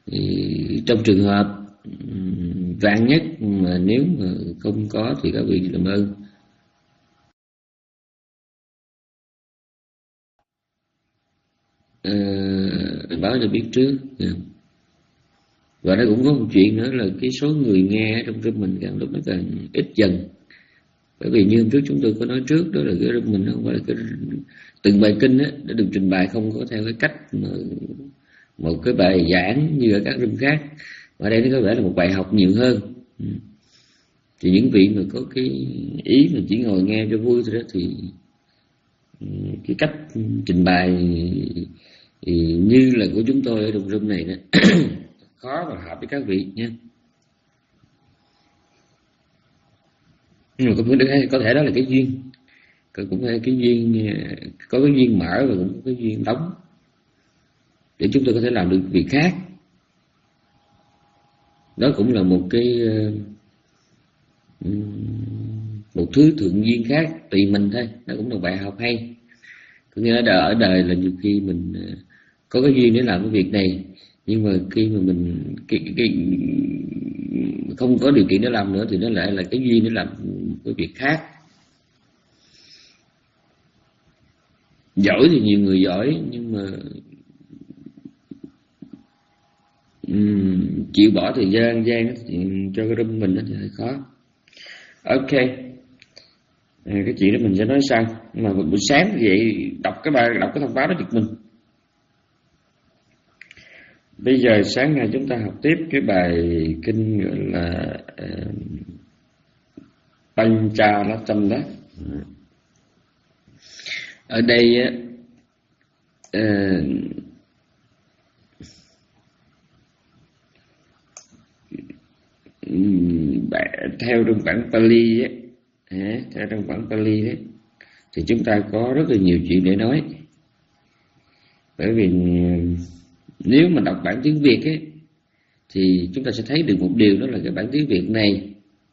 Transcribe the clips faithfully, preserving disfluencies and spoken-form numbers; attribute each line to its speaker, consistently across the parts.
Speaker 1: Thì trong trường hợp vạn nhất mà nếu mà không có thì các vị làm ơn uh, báo cho biết trước. Và nó cũng có một chuyện nữa là cái số người nghe trong room mình càng lúc nó càng ít dần. Bởi vì như hôm trước chúng tôi có nói trước, đó là cái room mình không phải là cái từng bài kinh á, đã được trình bày không có theo cái cách mà một cái bài giảng như ở các room khác, ở đây nó có vẻ là một bài học nhiều hơn. Thì những vị mà có cái ý mà chỉ ngồi nghe cho vui thôi đó, thì cái cách trình bày thì như là của chúng tôi ở trong room này đó khó mà hợp với các vị nha. Nhưng mà cũng có thể đó là cái duyên, cũng là cái duyên, có cái duyên mở và cũng có cái duyên đóng để chúng tôi có thể làm được việc khác. Đó cũng là một cái một thứ thượng duyên khác, tùy mình thôi. Đó cũng là bài học hay. Có nghĩa là ở đời là nhiều khi mình có cái duyên để làm cái việc này, nhưng mà khi mà mình cái, cái, cái, không có điều kiện để làm nữa thì nó lại là cái duyên để làm cái việc khác. Giỏi thì nhiều người giỏi, nhưng mà um, chịu bỏ thời gian gian cho cái room mình thì hơi khó. Ok, à, cái chuyện đó mình sẽ nói sau. Nhưng mà buổi sáng vậy đọc cái bài, đọc cái thông báo đó giật mình. Bây giờ sáng nay chúng ta học tiếp cái bài kinh gọi là uh, Pancharatamrita. Ở đây uh, theo trong bản Pali ấy, à, theo trong bản Pali đấy, thì chúng ta có rất là nhiều chuyện để nói. Bởi vì nếu mà đọc bản tiếng Việt ấy, thì chúng ta sẽ thấy được một điều, đó là cái bản tiếng Việt này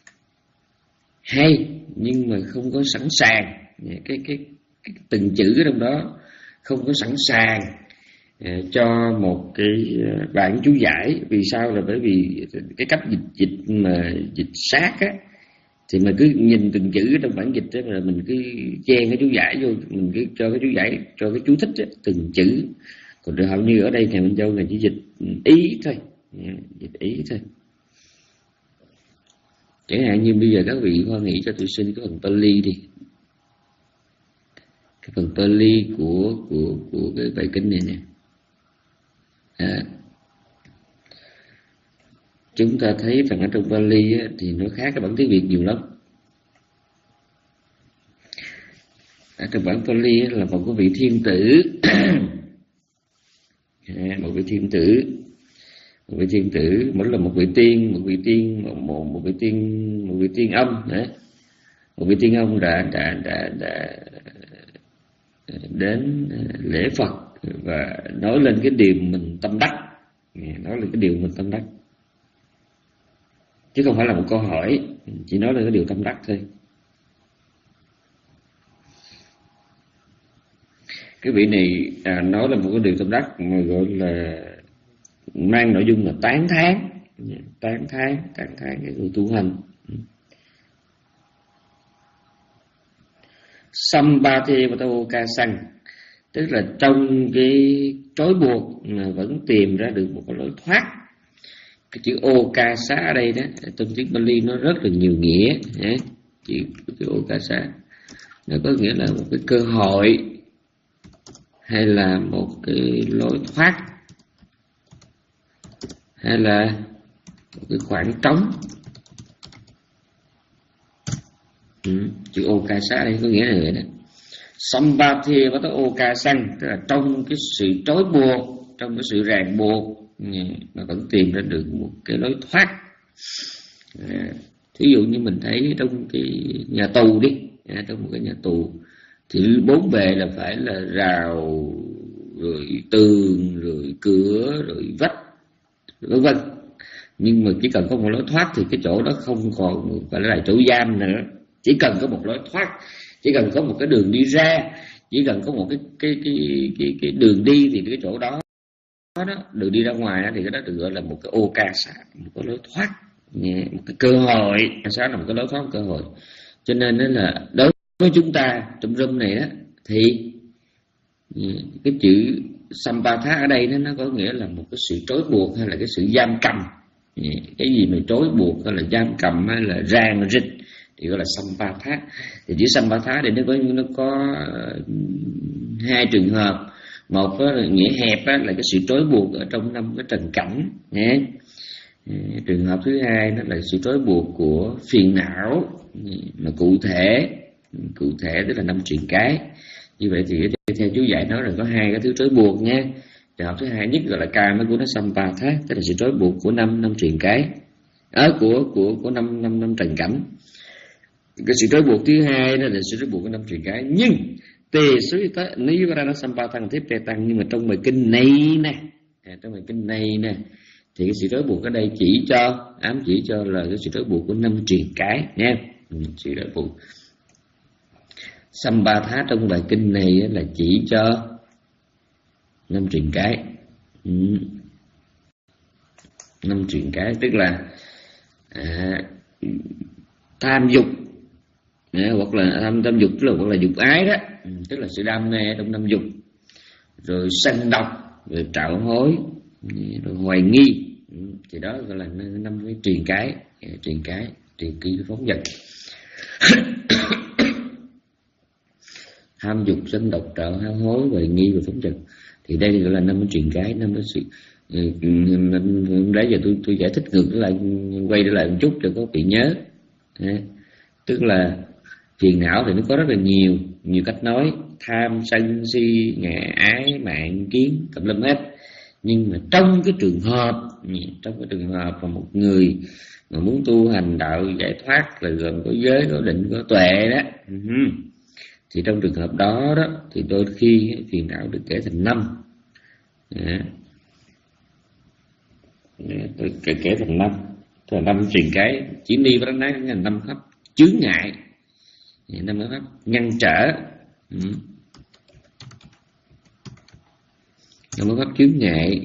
Speaker 1: hay nhưng mà không có sẵn sàng, cái, cái, cái từng chữ ở trong đó không có sẵn sàng cho một cái bản chú giải. Vì sao? Là bởi vì cái cách dịch dịch mà dịch sát á, thì mình cứ nhìn từng chữ trong bản dịch đó, là mình cứ chen cái chú giải vô, mình cứ cho cái chú giải, cho cái chú thích đó, từng chữ. Còn hầu như ở đây thầy Minh Châu là chỉ dịch ý thôi, dịch ý thôi. Chẳng hạn như bây giờ các vị hoan hỷ cho tôi xin cái phần Pali đi, cái phần Pali của của của cái bài kinh này nè. À, chúng ta thấy rằng ở trong Pali á, thì nó khác cái bản tiếng Việt nhiều lắm. Ở trong bản Pali á, là một cái vị thiên tử à, một vị thiên tử một vị thiên tử vẫn là một vị tiên, một vị tiên một, một, một vị tiên một vị tiên ông đấy. Một vị tiên ông đã đã đã đã đến lễ Phật và nói lên cái điều mình tâm đắc, nói lên cái điều mình tâm đắc, chứ không phải là một câu hỏi, chỉ nói lên cái điều tâm đắc thôi. Cái vị này à, nói là một cái điều tâm đắc mà gọi là mang nội dung là tán thán, tán thán, tán thán cái người tu hành. Sambhati và ca sang, tức là trong cái trói buộc mà vẫn tìm ra được một cái lối thoát. Cái chữ Okasa ở đây đó, trong tiếng Pali nó rất là nhiều nghĩa. Chữ, chữ Okasa nó có nghĩa là một cái cơ hội, hay là một cái lối thoát, hay là một cái khoảng trống. Ừ, chữ Okasa ở đây có nghĩa là vậy đó. Sambhati và tới Okasang, tức là trong cái sự trói buộc, trong cái sự ràng buộc mà vẫn tìm ra được một cái lối thoát. À, thí dụ như mình thấy trong cái nhà tù đi, à, trong một cái nhà tù thì bốn bề là phải là rào, rồi tường, rồi cửa, rồi vách, vân vân. Nhưng mà chỉ cần có một lối thoát thì cái chỗ đó không còn phải là chỗ giam nữa. Chỉ cần có một lối thoát, chỉ cần có một cái đường đi ra, chỉ cần có một cái cái cái cái, cái đường đi thì cái chỗ đó đó được đi ra ngoài đó, thì cái đó được gọi là một cái ô ca xạ, một cái lối thoát, một cái cơ hội. Sao là một cái lối thoát, một cơ hội. Cho nên đó là đối với chúng ta trong room này đó, thì cái chữ Sampatha ở đây nó, nó có nghĩa là một cái sự trói buộc hay là cái sự giam cầm. Cái gì mà trói buộc hay là giam cầm hay là ràng rịch thì gọi là Sampatha. Thì chữ Sampatha thì nó có nó có hai trường hợp. Một là nghĩa hẹp là cái sự trói buộc ở trong năm cái trần cảnh nhé. Trường hợp thứ hai đó là sự trói buộc của phiền não, mà cụ thể cụ thể tức là năm truyền cái. Như vậy thì theo chú dạy nói là có hai cái thứ trói buộc nha. Trường hợp thứ hai nhất gọi là kama của nó Sampatha, tức là sự trói buộc của năm năm truyền cái, ở của của của năm năm năm trần cảnh. Cái sự trói buộc thứ hai đó là sự trói buộc của năm truyền cái. Nhưng tề suy tới nivarana sampathan tiếp tề tăng, nhưng mà trong bài kinh này nè, trong bài kinh này nè, thì cái sự trói buộc ở đây chỉ cho ám chỉ cho là cái sự trói buộc của năm truyền cái nha. Sự trói buộc Sampatha trong bài kinh này là chỉ cho năm truyền cái. Năm truyền cái tức là à, tham dục, à, hoặc là tham tham dục tức là hoặc là dục ái đó, tức là sự đam mê trong năm dục, rồi sân độc, rồi trạo hối, rồi hoài nghi, thì đó gọi là năm cái truyền cái, truyền cái, truyền kỳ phóng dật. Tham dục, sân độc, trạo hối, hoài nghi và phóng dật, thì đây gọi là năm cái truyền cái, năm cái sự. Đấy giờ tôi tôi giải thích ngược lại, quay trở lại một chút cho có bị nhớ. Tức là phiền não thì nó có rất là nhiều nhiều cách nói, tham sân si ngã ái mạng kiến tùm lum hết. Nhưng mà trong cái trường hợp trong cái trường hợp mà một người mà muốn tu hành đạo giải thoát là gồm có giới, có định, có tuệ đó, thì trong trường hợp đó đó thì đôi khi phiền não được kể thành năm. Tôi kể, kể thành năm, tức là năm truyền cái. Chỉ ni với nó là năm pháp chướng ngại, năm pháp ngăn trở, năm pháp chướng ngại,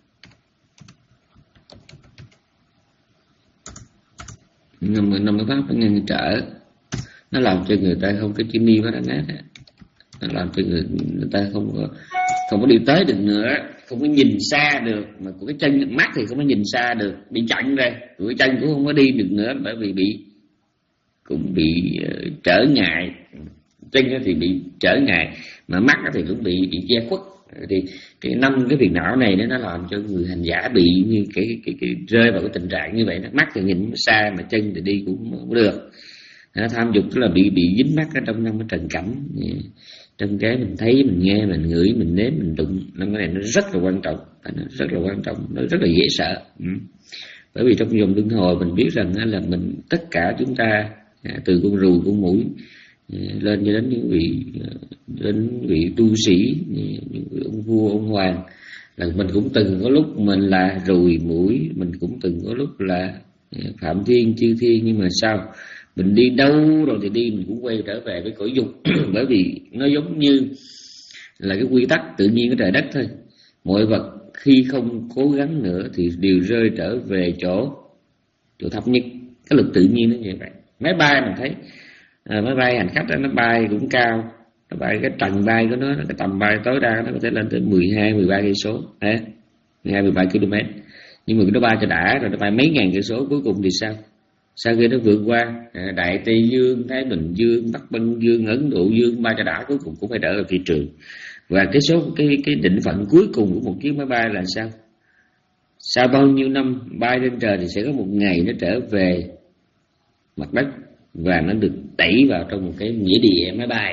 Speaker 1: năm năm pháp ngăn trở, nó làm cho người ta không có chỉ ni với nó, nó làm cho người, người ta không có không có đi tới được nữa, không có nhìn xa được, mà của cái chân mắt thì không có nhìn xa được, bị chặn ra, của cái chân cũng không có đi được nữa, bởi vì bị cũng bị uh, trở ngại. Chân thì bị trở ngại, mà mắt thì cũng bị bị che khuất. Thì cái năm cái phiền não này nó làm cho người hành giả bị như cái cái, cái, cái rơi vào cái tình trạng như vậy. Mắt thì nhìn xa, mà chân thì đi cũng không được. Tham dục tức là bị bị dính mắc ở trong năm cái trần cảnh, trong cái mình thấy, mình nghe, mình ngửi, mình nếm, mình đụng. Năm cái này nó rất là quan trọng, nó rất là quan trọng, nó rất là dễ sợ. Ừ. Bởi vì trong vòng luân hồi mình biết rằng là mình tất cả chúng ta, từ con ruồi, con muỗi lên cho đến những vị đến vị tu sĩ, những vị ông vua, ông hoàng, là mình cũng từng có lúc mình là ruồi muỗi, mình cũng từng có lúc là phạm thiên, chư thiên. Nhưng mà sao mình đi đâu rồi thì đi, mình cũng quay trở về với cõi dục. Bởi vì nó giống như là cái quy tắc tự nhiên của trời đất thôi. Mọi vật khi không cố gắng nữa thì đều rơi trở về chỗ chỗ thấp nhất. Cái lực tự nhiên nó như vậy. Máy bay mình thấy à, máy bay hành khách đó, nó bay cũng cao, nó bay cái tầng bay của nó, cái tầm bay tối đa nó có thể lên tới mười hai, mười ba cây số, mười hai, mười ba ki lô mét. Nhưng mà nó bay cho đã rồi, nó bay mấy ngàn cây số, cuối cùng thì sao? Sau khi nó vượt qua à, Đại Tây Dương, Thái Bình Dương, Bắc Băng Dương, Ấn Độ Dương, bay cho đã, cuối cùng cũng phải trở về phi trường. Và cái số cái cái định phận cuối cùng của một chiếc máy bay là sao? Sau bao nhiêu năm bay lên trời thì sẽ có một ngày nó trở về mặt đất, và nó được đẩy vào trong một cái nghĩa địa máy bay.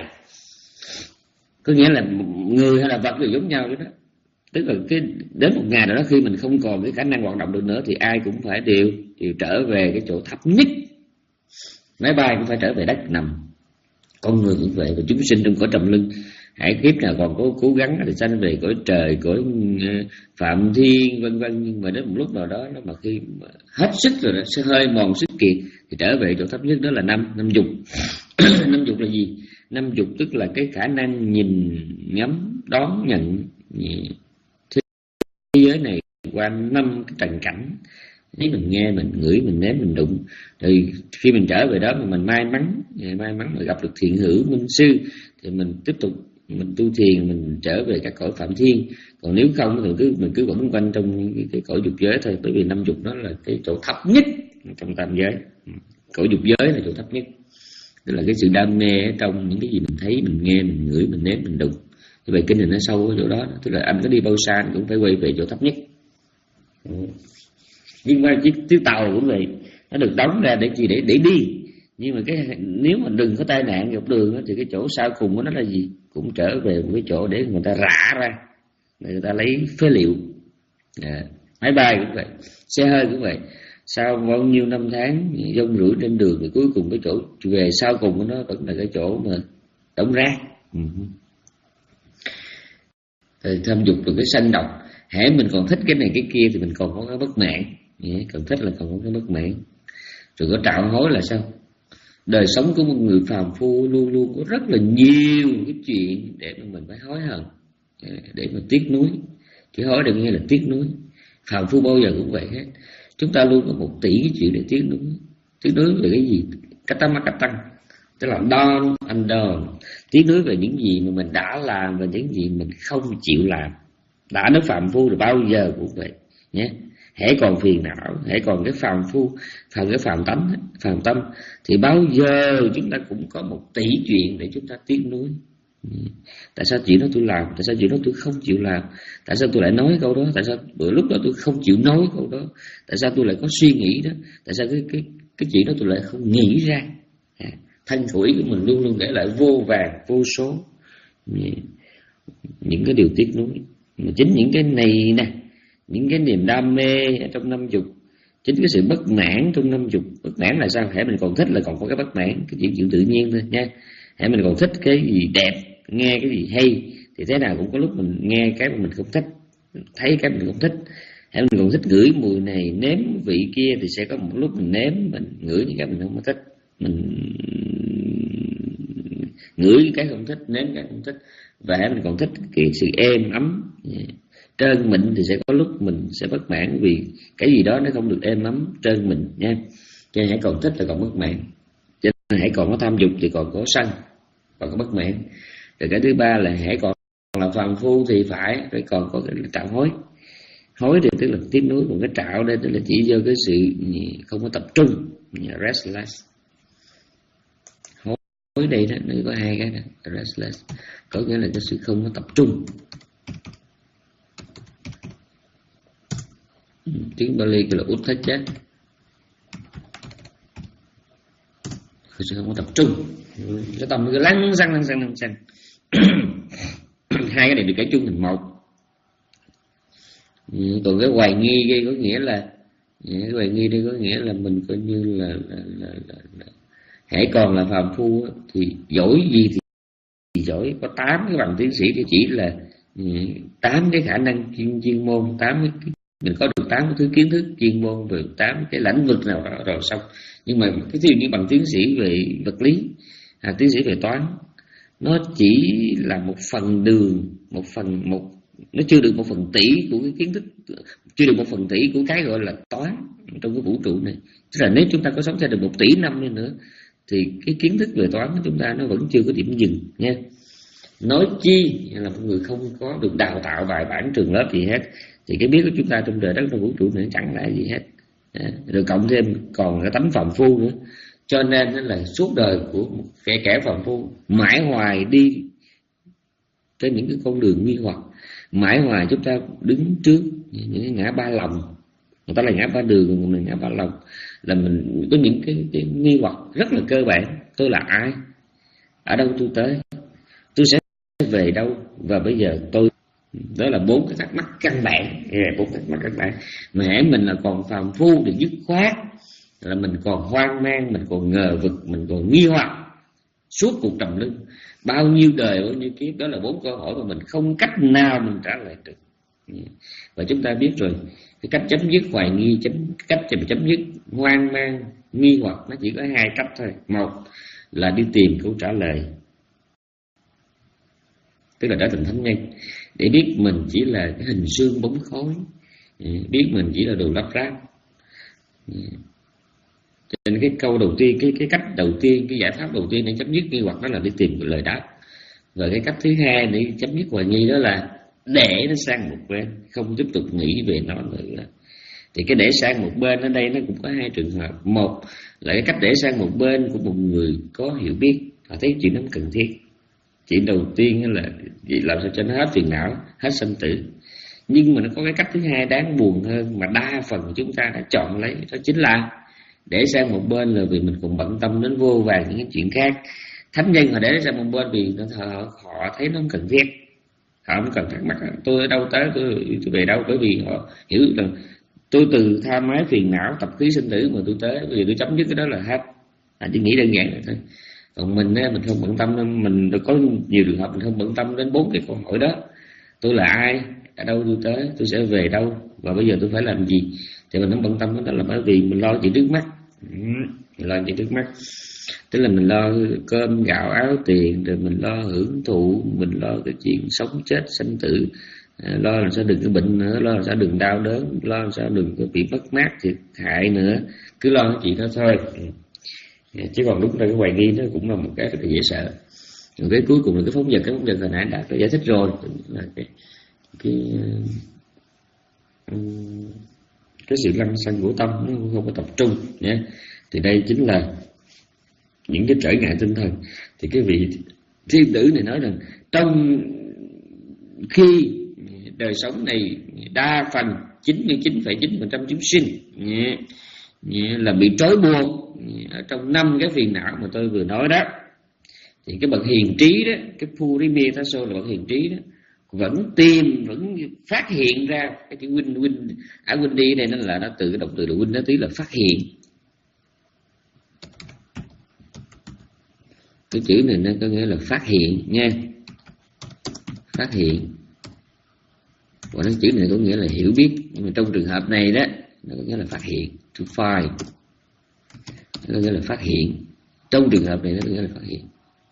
Speaker 1: Có nghĩa là người hay là vật đều giống nhau đó. Tức là cái đến một ngày nào đó khi mình không còn cái khả năng hoạt động được nữa thì ai cũng phải đều đều trở về cái chỗ thấp nhất. Máy bay cũng phải trở về đất nằm, con người cũng vậy, và chúng sinh trong cõi trầm luân. Hãy kiếp nào còn có cố gắng thì sanh về cõi trời, cõi phạm thiên vân vân. Nhưng mà đến một lúc nào đó, mà khi mà hết sức rồi, nó sẽ hơi mòn sức kiệt thì trở về chỗ thấp nhất, đó là năm năm dục. Năm dục là gì? Năm dục tức là cái khả năng nhìn, ngắm, đón nhận thế giới giới này qua năm cái trần cảnh. Nếu mình nghe, mình ngửi, mình nếm, mình đụng, thì khi mình trở về đó mà mình may mắn, may mắn mà gặp được thiện hữu minh sư, thì mình tiếp tục mình tu thiền, mình trở về các cõi phạm thiên. Còn nếu không thì cứ mình cứ quẩn quanh trong cái, cái cõi dục giới thôi, bởi vì năm dục đó là cái chỗ thấp nhất trong tam giới. Cõi dục giới là chỗ thấp nhất, tức là cái sự đam mê ở trong những cái gì mình thấy, mình nghe, mình ngửi, mình nếm, mình đụng. Như vậy kinh này nó sâu ở chỗ đó, tức là anh có đi bao xa anh cũng phải quay về chỗ thấp nhất. Nhưng mà chiếc, chiếc tàu cũng vậy, nó được đóng ra để gì, để để đi. Nhưng mà cái nếu mà đừng có tai nạn dọc đường đó, thì cái chỗ sau cùng của nó là gì, cũng trở về một cái chỗ để người ta rã ra, để người ta lấy phế liệu. À, máy bay cũng vậy, xe hơi cũng vậy. Sau bao nhiêu năm tháng dông rủi trên đường thì cuối cùng cái chỗ về sau cùng của nó vẫn là cái chỗ mà đóng rác. Ừ. Thì tham dục là cái sanh độc. Hễ mình còn thích cái này cái kia thì mình còn có cái bất mãn. Còn thích là còn có cái bất mãn. Rồi có trạo hối là sao? Đời sống của một người phàm phu luôn luôn có rất là nhiều cái chuyện để mà mình phải hối hận, để mà tiếc nuối. Chứ hối đừng nghe là tiếc nuối. Phàm phu bao giờ cũng vậy hết. Chúng ta luôn có một tỷ cái chuyện để tiếc nuối. Tiếc nuối về cái gì? Cách tăng cách tăng, tức là đo anh đo. Tiếc nuối về những gì mà mình đã làm và những gì mình không chịu làm. Đã nói phàm phu rồi bao giờ cũng vậy nhé. Hễ còn phiền não, hễ còn cái phàm phu, phàm cái phàm tánh, phàm tâm, thì bao giờ chúng ta cũng có một tỷ chuyện để chúng ta tiếc nuối. Tại sao chuyện đó tôi làm? Tại sao chuyện đó tôi không chịu làm? Tại sao tôi lại nói câu đó? Tại sao bữa lúc đó tôi không chịu nói câu đó? Tại sao tôi lại có suy nghĩ đó? Tại sao cái cái cái chuyện đó tôi lại không nghĩ ra? À, thân khủi của mình luôn luôn để lại vô vàng vô số những cái điều tiếc nuối. Mà chính những cái này nè, những cái niềm đam mê ở trong năm dục, chính cái sự bất mãn trong năm dục. Bất mãn là sao? Hễ mình còn thích là còn có cái bất mãn, cái chuyện chuyện tự nhiên thôi nha. Hễ mình còn thích cái gì đẹp, nghe cái gì hay, thì thế nào cũng có lúc mình nghe cái mà mình không thích, thấy cái mình không thích. Hễ mình còn thích ngửi mùi này, nếm vị kia, thì sẽ có một lúc mình nếm, mình ngửi những cái mình không thích, mình ngửi cái không thích, nếm cái không thích. Và hễ mình còn thích cái sự êm ấm, trơn mịn, thì sẽ có lúc mình sẽ bất mãn vì cái gì đó nó không được êm ấm, trơn mịn nha. Cho nên hãy còn thích là còn bất mãn. Cho nên hãy còn có tham dục thì còn có sân, còn có bất mãn. Rồi cái thứ ba là hãy còn là phàm phu thì phải phải còn có cái trạo hối. Hối thì tức là tiếc nuối, còn cái trạo đây tức là chỉ do cái sự không có tập trung, restless. Hối đây đó, nó có hai cái đó, restless, có nghĩa là cái sự không có tập trung. Tiếng Bali gọi là utthaja, sự không có tập trung, cái tâm cứ lăn xăng lăn xăng lăn xăng. Hai cái này được kể chung thành một. Còn cái hoài nghi đây có nghĩa là cái hoài nghi đây có nghĩa là mình coi như là, là, là, là, là hãy còn là phàm phu thì giỏi gì thì, thì giỏi, có tám cái bằng tiến sĩ thì chỉ là tám cái khả năng chuyên chuyên môn, tám cái mình có được tám cái thứ kiến thức chuyên môn về tám cái lĩnh vực nào đó rồi xong. Nhưng mà cái thí dụ như bằng tiến sĩ về vật lý, à, tiến sĩ về toán, nó chỉ là một phần đường, một phần một nó chưa được một phần tỷ của cái kiến thức, chưa được một phần tỷ của cái gọi là toán trong cái vũ trụ này. Tức là nếu chúng ta có sống thêm được một tỷ năm đi nữa thì cái kiến thức về toán của chúng ta nó vẫn chưa có điểm dừng nha. Nói chi là một người không có được đào tạo bài bản trường lớp gì hết thì cái biết của chúng ta trong trời đất trong vũ trụ này chẳng là gì hết. À, rồi cộng thêm còn cái tánh phàm phu nữa, cho nên là suốt đời của một kẻ kẻ phàm phu mãi hoài đi trên những cái con đường nghi hoặc, mãi hoài chúng ta đứng trước những cái ngã ba lòng, người ta là ngã ba đường, còn mình ngã ba lòng, là mình có những cái, cái nghi hoặc rất là cơ bản. Tôi là ai, ở đâu tôi tới, tôi sẽ về đâu, và bây giờ tôi, đó là bốn cái thắc mắc căn bản. Yeah, bốn thắc mắc căn bản mà hễ mình là còn phàm phu thì dứt khoát là mình còn hoang mang, mình còn ngờ vực, mình còn nghi hoặc suốt cuộc trầm lưng bao nhiêu đời bao nhiêu kiếp. Đó là bốn câu hỏi mà mình không cách nào mình trả lời được. Và chúng ta biết rồi, cái cách chấm dứt hoài nghi, chấm cách để chấm dứt hoang mang nghi hoặc nó chỉ có hai cách thôi. Một là đi tìm câu trả lời, tức là trở thành thánh nhân, để biết mình chỉ là cái hình xương bóng khói, biết mình chỉ là đồ lắp ráp. Cho nên cái câu đầu tiên, cái cái cách đầu tiên, cái giải pháp đầu tiên để chấm dứt nghi hoặc đó là đi tìm lời đáp. Và cái cách thứ hai để chấm dứt hoài nghi đó là để nó sang một bên, không tiếp tục nghĩ về nó nữa. Thì cái để sang một bên ở đây nó cũng có hai trường hợp. Một là cái cách để sang một bên của một người có hiểu biết, họ thấy chuyện đó cần thiết. Chuyện đầu tiên là làm sao cho nó hết phiền não, hết sanh tử. Nhưng mà nó có cái cách thứ hai đáng buồn hơn mà đa phần chúng ta đã chọn lấy, đó chính là để sang một bên là vì mình còn bận tâm đến vô vàn những cái chuyện khác. Thánh nhân họ để sang một bên vì họ, họ thấy nó không cần thiết, họ không cần thắc mắc tôi ở đâu tới, tôi, tôi về đâu, bởi vì họ hiểu rằng tôi từ tha mái phiền não tập khí sinh tử mà tôi tới, vì tôi chấm dứt cái đó là hết. À, chỉ nghĩ đơn giản vậy thôi. Còn mình mình không bận tâm, mình có nhiều trường hợp mình không bận tâm đến bốn cái câu hỏi đó: tôi là ai, ở đâu tôi tới, tôi sẽ về đâu, và bây giờ tôi phải làm gì. Thì mình không bận tâm đó là bởi vì mình lo chuyện trước mắt. Mình lo chuyện trước mắt tức là mình lo cơm gạo áo tiền, rồi mình lo hưởng thụ, mình lo cái chuyện sống chết sanh tử, lo làm sao đừng có bệnh nữa, lo làm sao đừng đau đớn, lo làm sao đừng có bị mất mát thiệt hại nữa. Cứ lo cái chuyện đó thôi. Chứ còn đúng ra cái hoài nghi nó cũng là một cái rất là dễ sợ. Rồi cái cuối cùng là cái phóng dật. Cái phóng dật hồi nãy đã giải thích rồi, là cái cái cái sự lăng xăng của tâm nó không có tập trung nhé. Thì đây chính là những cái trở ngại tinh thần. Thì cái vị thiên tử này nói rằng trong khi đời sống này đa phần chín mươi chín phẩy chín phần trăm chúng sinh nhé, nhé, là bị trói buộc ở trong năm cái phiền não mà tôi vừa nói đó, thì cái bậc hiền trí đó, cái Purimetaso là bậc hiền trí đó, vẫn tìm, vẫn phát hiện ra cái chữ win win à win đi đây nó là nó từ cái động từ là win, nó tí là phát hiện. Cái chữ này nó có nghĩa là phát hiện nha, phát hiện. Và cái chữ này có nghĩa là hiểu biết, nhưng mà trong trường hợp này đó nó có nghĩa là phát hiện, to find, nó có nghĩa là phát hiện. Trong trường hợp này nó có nghĩa là phát hiện.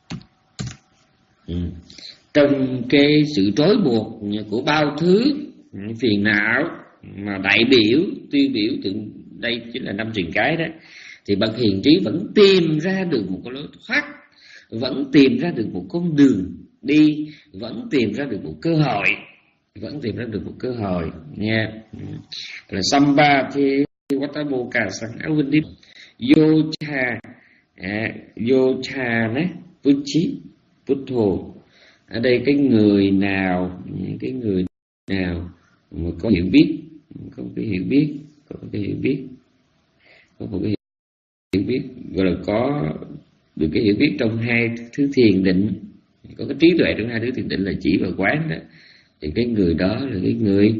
Speaker 1: Ừ. Trong cái sự trói buộc của bao thứ phiền não mà đại biểu, tiêu biểu tượng đây chính là năm truyền cái đó, thì bậc hiền trí vẫn tìm ra được một cái lối thoát, vẫn tìm ra được một con đường đi, vẫn tìm ra được một cơ hội, vẫn tìm ra được một cơ hội nha. Là samba thì watabo cả sang áo vinh đi vô cha vô cha nè puchi putho. Ở đây cái người nào, cái người nào mà có hiểu biết, có cái hiểu biết, có cái hiểu biết, có một cái hiểu biết gọi là có được cái hiểu biết trong hai thứ thiền định, có cái trí tuệ trong hai thứ thiền định là chỉ và quán đó, thì cái người đó là cái người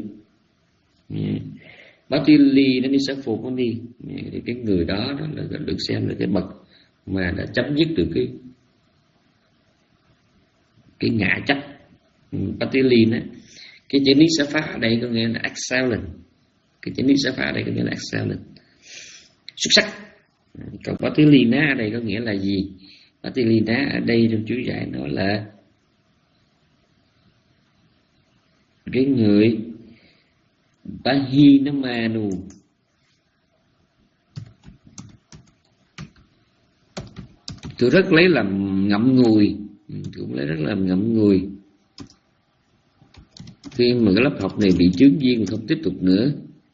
Speaker 1: Batili nó đi sẽ phục nó đi, thì cái người đó, đó là được xem là cái bậc mà đã chấm dứt được cái cái ngã chấp Batilin á. Cái chữ Nisafa ở đây có nghĩa là excellent, cái chữ Nisafa ở đây có nghĩa là excellent, xuất sắc. Còn Batilina ở đây có nghĩa là gì? Batilina ở đây trong chú giải nó là cái người Bahinamanu, tôi rất lấy làm ngậm ngùi, cũng lấy rất là ngậm ngùi khi mà cái lớp học này bị chướng duyên mà không tiếp tục nữa.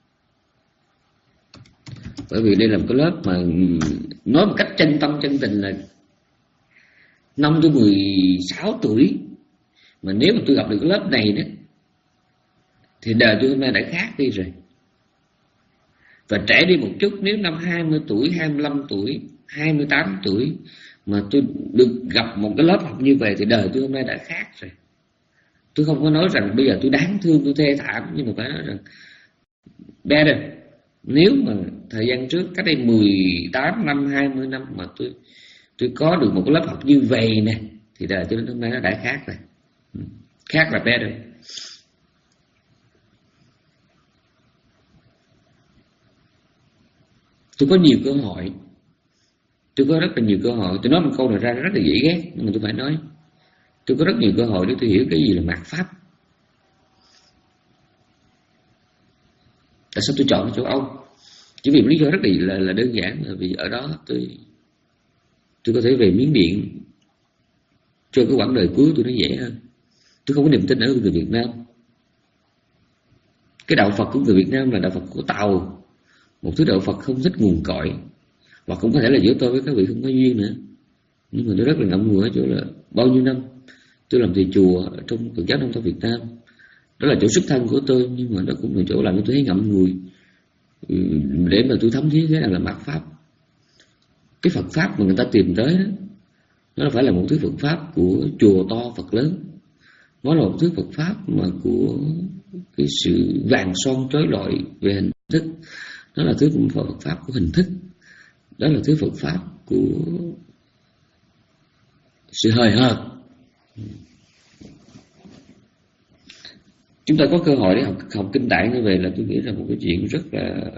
Speaker 1: Bởi vì đây là một cái lớp mà nói một cách chân tâm chân tình là năm tôi mười sáu tuổi, mà nếu mà tôi gặp được cái lớp này đó thì đời tôi hôm nay đã khác đi rồi. Và trẻ đi một chút, nếu năm hai mươi tuổi, hai mươi lăm tuổi, hai mươi tám tuổi mà tôi được gặp một cái lớp học như vậy thì đời tôi hôm nay đã khác rồi. Tôi không có nói rằng bây giờ tôi đáng thương, tôi thê thảm, nhưng mà phải nói rằng better. Nếu mà thời gian trước, cách đây mười tám năm, hai mươi năm mà tôi tôi có được một cái lớp học như vậy nè, thì đời tôi hôm nay nó đã khác rồi. Khác là better. Tôi có nhiều cơ hội, tôi có rất là nhiều cơ hội. Tôi nói một câu này ra rất là dễ ghét, nhưng mà tôi phải nói. Tôi có rất nhiều cơ hội để tôi hiểu cái gì là mạt pháp. Tại sao tôi chọn châu Âu? Chỉ vì lý do rất là, là đơn giản là vì ở đó tôi tôi có thể về Miến Điện cho cái quãng đời cuối tôi nó dễ hơn. Tôi không có niềm tin ở người Việt Nam. Cái đạo Phật của người Việt Nam là đạo Phật của Tàu, một thứ đạo Phật không thích nguồn cội. Hoặc cũng có thể là giữa tôi với các vị không có duyên nữa. Nhưng mà tôi rất là ngậm ngùi ở chỗ là bao nhiêu năm tôi làm thầy chùa trong Phật giáo Đông Tông Việt Nam. Đó là chỗ xuất thân của tôi, nhưng mà đó cũng là chỗ làm cho tôi thấy ngậm ngùi để mà tôi thấm thía cái nào là mạt Pháp. Cái Phật Pháp mà người ta tìm tới đó, nó phải là một thứ Phật Pháp của chùa to Phật lớn. Nó là một thứ Phật Pháp mà của cái sự vàng son trói lọi về hình thức. Nó là thứ Phật Pháp của hình thức. Đó là thứ Phật Pháp của sự hời hợt. Chúng ta có cơ hội để học, học kinh tạng như vậy là tôi nghĩ là một cái chuyện rất là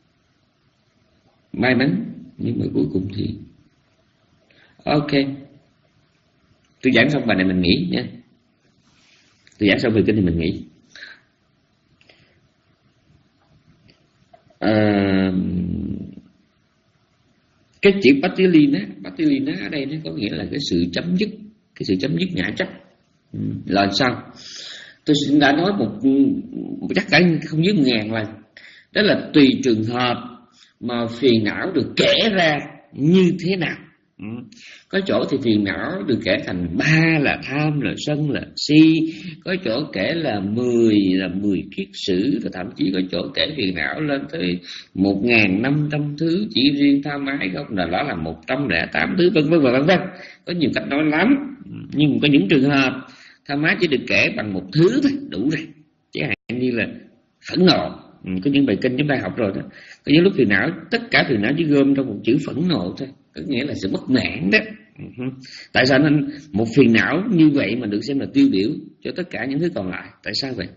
Speaker 1: may mắn. Nhưng mà cuối cùng thì ok, tôi giảng xong bài này mình nghỉ nha. Tôi giảng xong về kinh thì mình nghỉ. À, cái chữ Patilina, Patilina ở đây nó có nghĩa là cái sự chấm dứt, cái sự chấm dứt ngã chấp. Là sao? Tôi đã nói một chắc cả không dưới ngàn lần. Đó là tùy trường hợp mà phiền não được kể ra như thế nào. Ừ. Có chỗ thì phiền não được kể thành ba là tham, là sân, là si. Có chỗ kể là mười là mười kiết sử. Và thậm chí có chỗ kể phiền não lên tới một ngàn năm trăm thứ. Chỉ riêng tham ái không là đó là một trăm lẻ tám thứ, vân vân và vân vân. Có nhiều cách nói lắm. Nhưng có những trường hợp tham ái chỉ được kể bằng một thứ thôi, đủ rồi. Chẳng hạn như là phẫn nộ. Ừ, có những bài kinh chúng ta học rồi đó. Có những lúc phiền não, tất cả phiền não chỉ gom trong một chữ phẫn nộ thôi. Có nghĩa là sự bất mãn đó. Uh-huh. Tại sao nên một phiền não như vậy mà được xem là tiêu biểu cho tất cả những thứ còn lại? Tại sao vậy?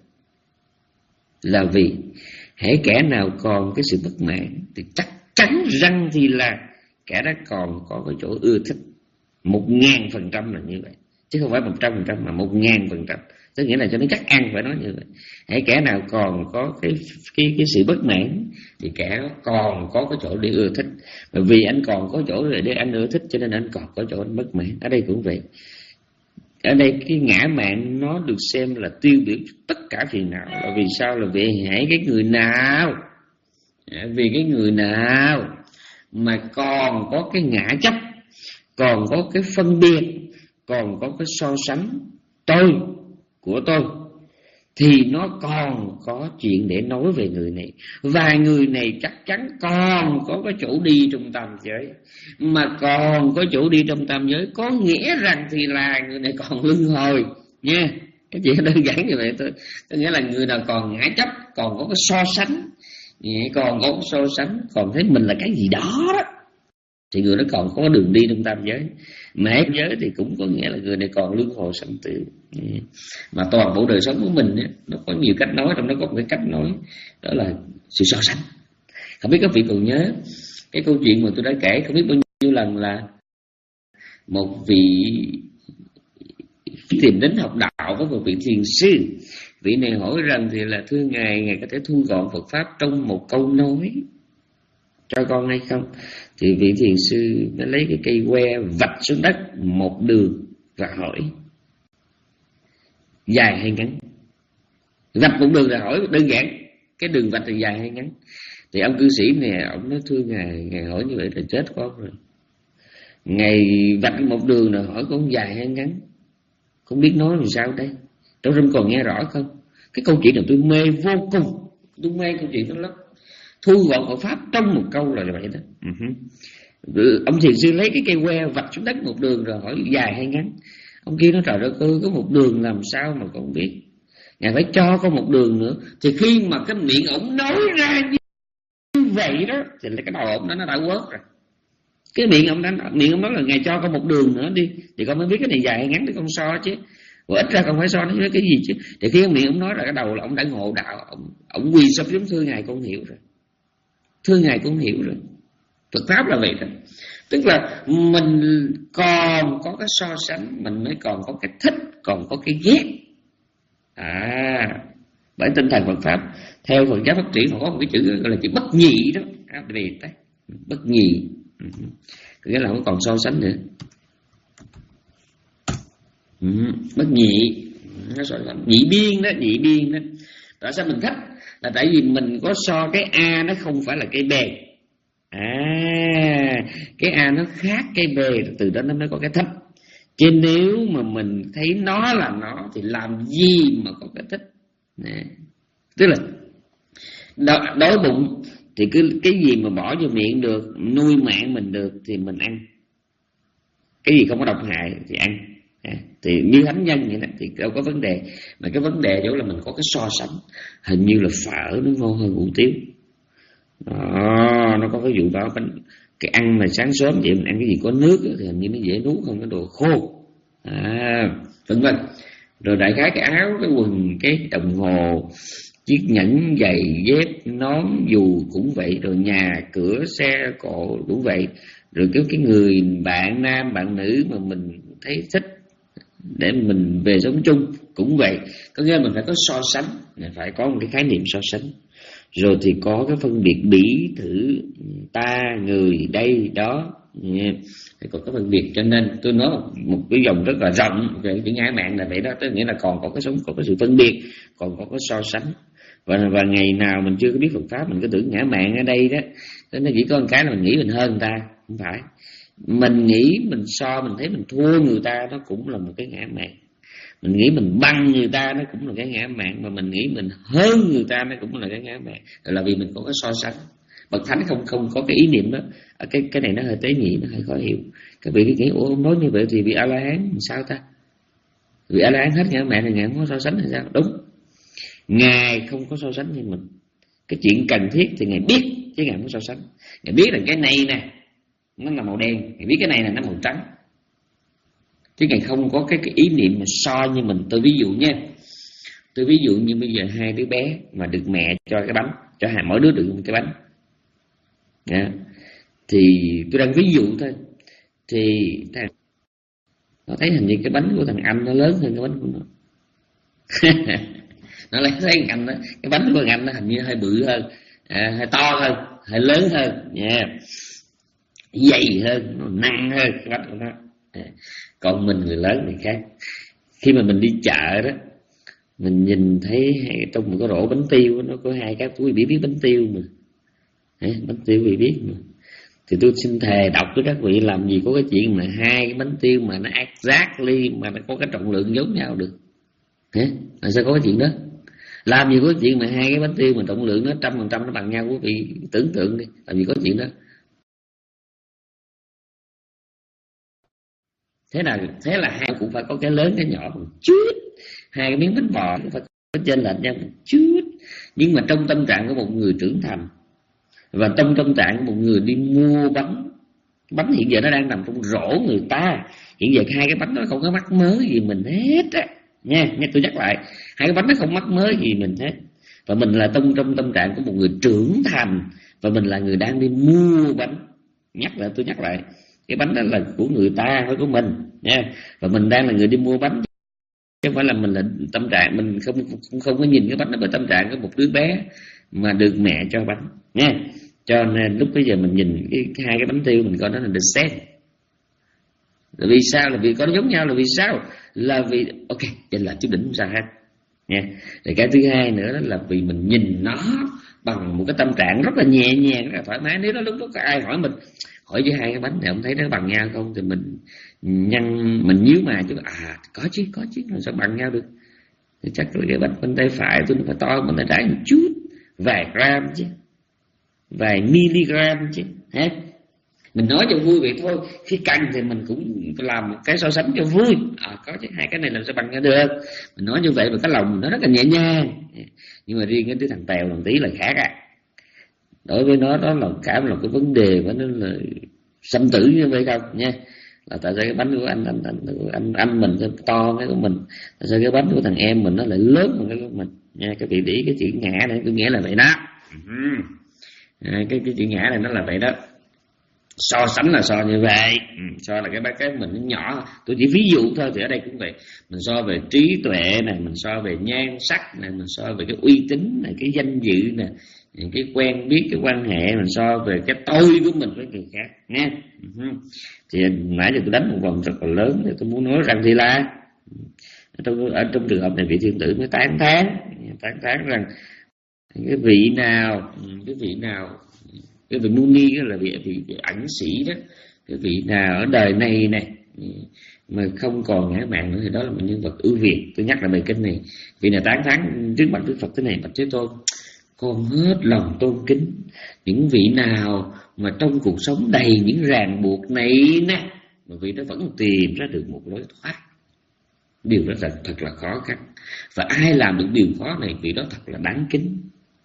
Speaker 1: Là vì hễ kẻ nào còn cái sự bất mãn thì chắc chắn rằng thì là kẻ đó còn có cái chỗ ưa thích. Một ngàn phần trăm là như vậy. Chứ không phải một trăm phần trăm mà một ngàn phần trăm. Tức nghĩa là cho nó chắc ăn phải nói như vậy. Hãy kẻ nào còn có cái cái cái sự bất mãn thì kẻ đó còn có cái chỗ để ưa thích. Bởi vì anh còn có chỗ để anh ưa thích cho nên anh còn có chỗ anh bất mãn. Ở đây cũng vậy. Ở đây cái ngã mạn nó được xem là tiêu biểu tất cả phiền não. Là vì sao? Là vì hãy cái người nào, vì cái người nào mà còn có cái ngã chấp, còn có cái phân biệt, còn có cái so sánh tôi của tôi, thì nó còn có chuyện để nói về người này. Và người này chắc chắn còn có cái chỗ đi trong tam giới. Mà còn có chỗ đi trong tam giới có nghĩa rằng thì là người này còn luân hồi nha. Cái chuyện đơn giản như vậy thôi. Có nghĩa là người nào còn ngã chấp, còn có cái so sánh, còn có cái so sánh, còn thấy mình là cái gì đó đó, thì người đó còn có đường đi trong tam giới. Mẹ giới thì cũng có nghĩa là người này còn luân hồi sanh tử. Mà toàn bộ đời sống của mình ấy, nó có nhiều cách nói, trong đó có một cái cách nói đó là sự so sánh. Không biết các vị còn nhớ cái câu chuyện mà tôi đã kể không biết bao nhiêu lần, là một vị tìm đến học đạo với một vị thiền sư. Vị này hỏi rằng thì là thưa ngài, ngài có thể thu gọn Phật pháp trong một câu nói cho con hay không? Thì vị thiền sư nó lấy cái cây que vạch xuống đất một đường và hỏi dài hay ngắn. Vạch một đường là hỏi đơn giản, cái đường vạch là dài hay ngắn. Thì ông cư sĩ này ông nói thưa ngài, ngài hỏi như vậy là chết con rồi. Ngài vạch một đường là hỏi con dài hay ngắn, không biết nói làm sao đây. Trong rung còn nghe rõ không? Cái câu chuyện này tôi mê vô cùng, tôi mê câu chuyện đó lắm. Thu gọn Phật pháp trong một câu là vậy đó. Uh-huh. Ông thiền sư lấy cái cây que vạch xuống đất một đường rồi hỏi dài hay ngắn. Ông kia nói trời đất ơi, có một đường làm sao mà con biết. Ngài phải cho con một đường nữa. Thì khi mà cái miệng ổng nói ra như vậy đó, thì cái đầu ổng đó nó đã quớt rồi. Cái miệng ông đánh, miệng ông nói là ngài cho con một đường nữa đi, thì con mới biết cái này dài hay ngắn để con so chứ. Và ít ra con phải so nó với cái gì chứ. Thì khi miệng ông nói là cái đầu là ông đã ngộ đạo, ông, ông quỳ sắp giống thưa ngài con hiểu rồi. Thưa ngài cũng hiểu rồi. Phật pháp là vậy đó. Tức là mình còn có cái so sánh, mình mới còn có cái thích, còn có cái ghét. À, Bởi tinh thần Phật pháp theo Phật giáo phát triển họ có một cái chữ gọi là chữ bất nhị đó, về bất nhị, nghĩa là không còn so sánh nữa. Bất nhị, nó so sánh nhị biên đó, nhị biên đó. Tại sao mình thích? Là tại vì mình có so cái A nó không phải là cái B. À, cái A nó khác cái B, từ đó nó mới có cái thích. Chứ nếu mà mình thấy nó là nó thì làm gì mà có cái thích? Nè. Tức là đói bụng thì cứ cái gì mà bỏ vô miệng được, nuôi mạng mình được thì mình ăn. Cái gì không có độc hại thì ăn. À, thì như thánh nhân vậy đó, thì đâu có vấn đề. Mà cái vấn đề chỗ là mình có cái so sánh. Hình như là phở nó ngon hơn hủ tiếu. Đó, nó có cái vụ đó. Cái ăn mà sáng sớm vậy mình ăn cái gì có nước thì hình như nó dễ nuốt hơn cái đồ khô. À, vân vân. Rồi đại khái cái áo, cái quần, cái đồng hồ, chiếc nhẫn, giày, dép, nón, dù cũng vậy. Rồi nhà, cửa, xe, cộ cũng vậy. Rồi cái, cái người bạn nam, bạn nữ mà mình thấy thích để mình về sống chung cũng vậy. Có nghĩa là mình phải có so sánh, mình phải có một cái khái niệm so sánh. Rồi thì có cái phân biệt bỉ thử, ta, người, đây, đó. Thì có cái phân biệt. Cho nên tôi nói một cái dòng rất là rộng về cái ngã mạn là vậy đó. Tức nghĩa là còn có cái sống, có cái sự phân biệt, còn có cái so sánh. Và, và ngày nào mình chưa có biết Phật pháp, mình cứ tưởng ngã mạn ở đây đó, nó chỉ có một cái là mình nghĩ mình hơn người ta. Không phải. Mình nghĩ mình so, mình thấy mình thua người ta, nó cũng là một cái ngã mạn. Mình nghĩ mình bằng người ta, nó cũng là cái ngã mạn. Mà mình nghĩ mình hơn người ta, nó cũng là cái ngã mạn. Là vì mình có cái so sánh. Bậc thánh không không có cái ý niệm đó. Cái cái này nó hơi tế nhị, nó hơi khó hiểu. Các vị nghĩ ủa, nói như vậy thì vị A La Hán sao ta? Vị A La Hán hết ngã mạn thì ngài không có so sánh hay sao? Đúng. Ngài không có so sánh với mình. Cái chuyện cần thiết thì ngài biết, chứ ngài không có so sánh. Ngài biết là cái này nè nó là màu đen, ngài biết cái này là nó màu trắng, chứ ngài không có cái, cái ý niệm mà so như mình. Tôi ví dụ nha, tôi ví dụ như bây giờ hai đứa bé mà được mẹ cho cái bánh, cho hai mỗi đứa được một cái bánh, yeah. Thì tôi đang ví dụ thôi. Thì thằng nó thấy hình như cái bánh của thằng anh nó lớn hơn cái bánh của nó. Nó lấy thấy thằng anh đó, cái bánh của thằng anh nó hình như hơi bự hơn, à, hơi to hơn, hơi lớn hơn, yeah. Dày hơn, nó nặng hơn cái bánh của nó. À, còn mình người lớn thì khác. Khi mà mình đi chợ đó, mình nhìn thấy trong một cái rổ bánh tiêu nó có hai cái túi, biết biết bánh tiêu mà, à, bánh tiêu bị biết mà. Thì tôi xin thề đọc với các vị, làm gì có cái chuyện mà hai cái bánh tiêu mà nó exactly mà nó có cái trọng lượng giống nhau được. Hả? Là sao có cái chuyện đó? Làm gì có cái chuyện mà hai cái bánh tiêu mà trọng lượng nó trăm phần trăm nó bằng nhau, quý vị tưởng tượng đi, làm gì có chuyện đó. Thế nào thế là hai cũng phải có cái lớn cái nhỏ một chút, hai cái miếng bánh bò cũng phải có chênh lệch nhau một chút. Nhưng mà trong tâm trạng của một người trưởng thành và trong tâm trạng của một người đi mua bánh, bánh hiện giờ nó đang nằm trong rổ người ta, hiện giờ hai cái bánh nó không có mắc mớ gì mình hết á nha. Nghe tôi nhắc lại, hai cái bánh nó không mắc mớ gì mình hết. Và mình là trong trong tâm trạng của một người trưởng thành, và mình là người đang đi mua bánh. Nhắc lại, tôi nhắc lại, cái bánh đó là của người ta, không phải của mình nha. Và mình đang là người đi mua bánh, chứ không phải là mình là tâm trạng. Mình không không, không có nhìn cái bánh đó bởi tâm trạng của một đứa bé mà được mẹ cho bánh nha. Cho nên lúc bây giờ mình nhìn cái, cái hai cái bánh tiêu, mình coi nó là the same. Là vì sao? Là vì có nó giống nhau. Là vì sao? Là vì ok, vậy là chú đỉnh không sao hết nha. Rồi cái thứ hai nữa đó là vì mình nhìn nó bằng một cái tâm trạng rất là nhẹ nhàng, rất là thoải mái. Nếu đó lúc đó có ai hỏi mình, hỏi với hai cái bánh này ông thấy nó bằng nhau không, thì mình nhăn, mình nhíu mày chứ, à có chứ, có chứ, nó sao bằng nhau được. Thì chắc là cái bánh bên tay phải tôi nó phải to bên tay trái một chút, vài gram chứ, vài miligram chứ, hết. Mình nói cho vui vậy thôi, khi cần thì mình cũng làm một cái so sánh cho vui. À, có chứ, hai cái này làm sao bằng nhau được. Mình nói như vậy mà cái lòng nó rất là nhẹ nhàng. Nhưng mà riêng cái đứa thằng Tèo thằng Tí là khác à. Đối với nó đó là cả một cái vấn đề và nó là sanh tử như vậy không nha. Là tại sao cái bánh của anh anh anh anh, anh mình to cái của mình, tại sao cái bánh của thằng em mình nó lại lớn hơn cái của mình nha. Cái vị để cái chữ ngã này có nghĩa là vậy đó. À, cái cái chữ ngã này nó là vậy đó. So sánh là so như vậy. Ừ, so là cái cái mình nó nhỏ. Tôi chỉ ví dụ thôi, thì ở đây cũng vậy. Mình so về trí tuệ này, mình so về nhan sắc này, mình so về cái uy tín này, cái danh dự này, cái quen biết, cái quan hệ, mình so về cái tôi của mình với người khác nha. Ừ. Thì nãy giờ tôi đánh một vòng rất là lớn, thì tôi muốn nói rằng thì là trong, ở trong trường hợp này vị thiên tử mới tán thán tán thán rằng cái vị nào cái vị nào cái vị Muni là vị, vị, vị ẩn sĩ đó, cái vị nào ở đời này này mà không còn ngã mạn nữa thì đó là một nhân vật ưu việt. Tôi nhắc lại bài kinh này, vị nào tán thán trước mặt Đức Phật thế này: bạch Thế Tôn, con hết lòng tôn kính những vị nào mà trong cuộc sống đầy những ràng buộc này nè, mà vị đó vẫn tìm ra được một lối thoát. Điều đó là thật là khó khăn, và ai làm được điều khó này, vị đó thật là đáng kính.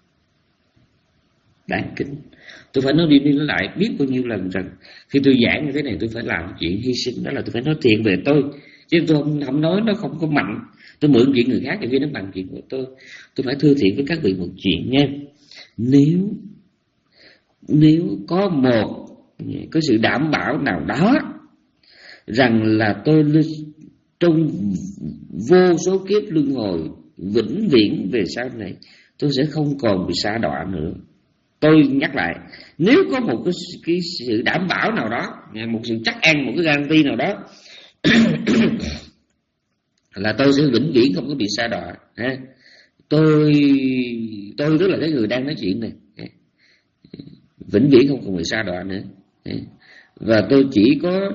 Speaker 1: Đáng kính. Tôi phải nói đi đi nói lại biết bao nhiêu lần rằng khi tôi giảng như thế này, tôi phải làm chuyện hy sinh, đó là tôi phải nói thiện về tôi, chứ tôi không, không nói nó không có mạnh. Tôi mượn chuyện người khác để vì nó bằng chuyện của tôi. Tôi phải thưa thiện với các vị một chuyện nha. Nếu Nếu có một cái sự đảm bảo nào đó rằng là tôi trong vô số kiếp luân hồi vĩnh viễn về sau này tôi sẽ không còn bị sa đọa nữa. Tôi nhắc lại, nếu có một cái, cái sự đảm bảo nào đó, một sự chắc ăn, một cái guarantee nào đó là tôi sẽ vĩnh viễn không có bị sa đọa. Tôi tôi tức là cái người đang nói chuyện này, vĩnh viễn không còn bị sa đọa nữa, và tôi chỉ có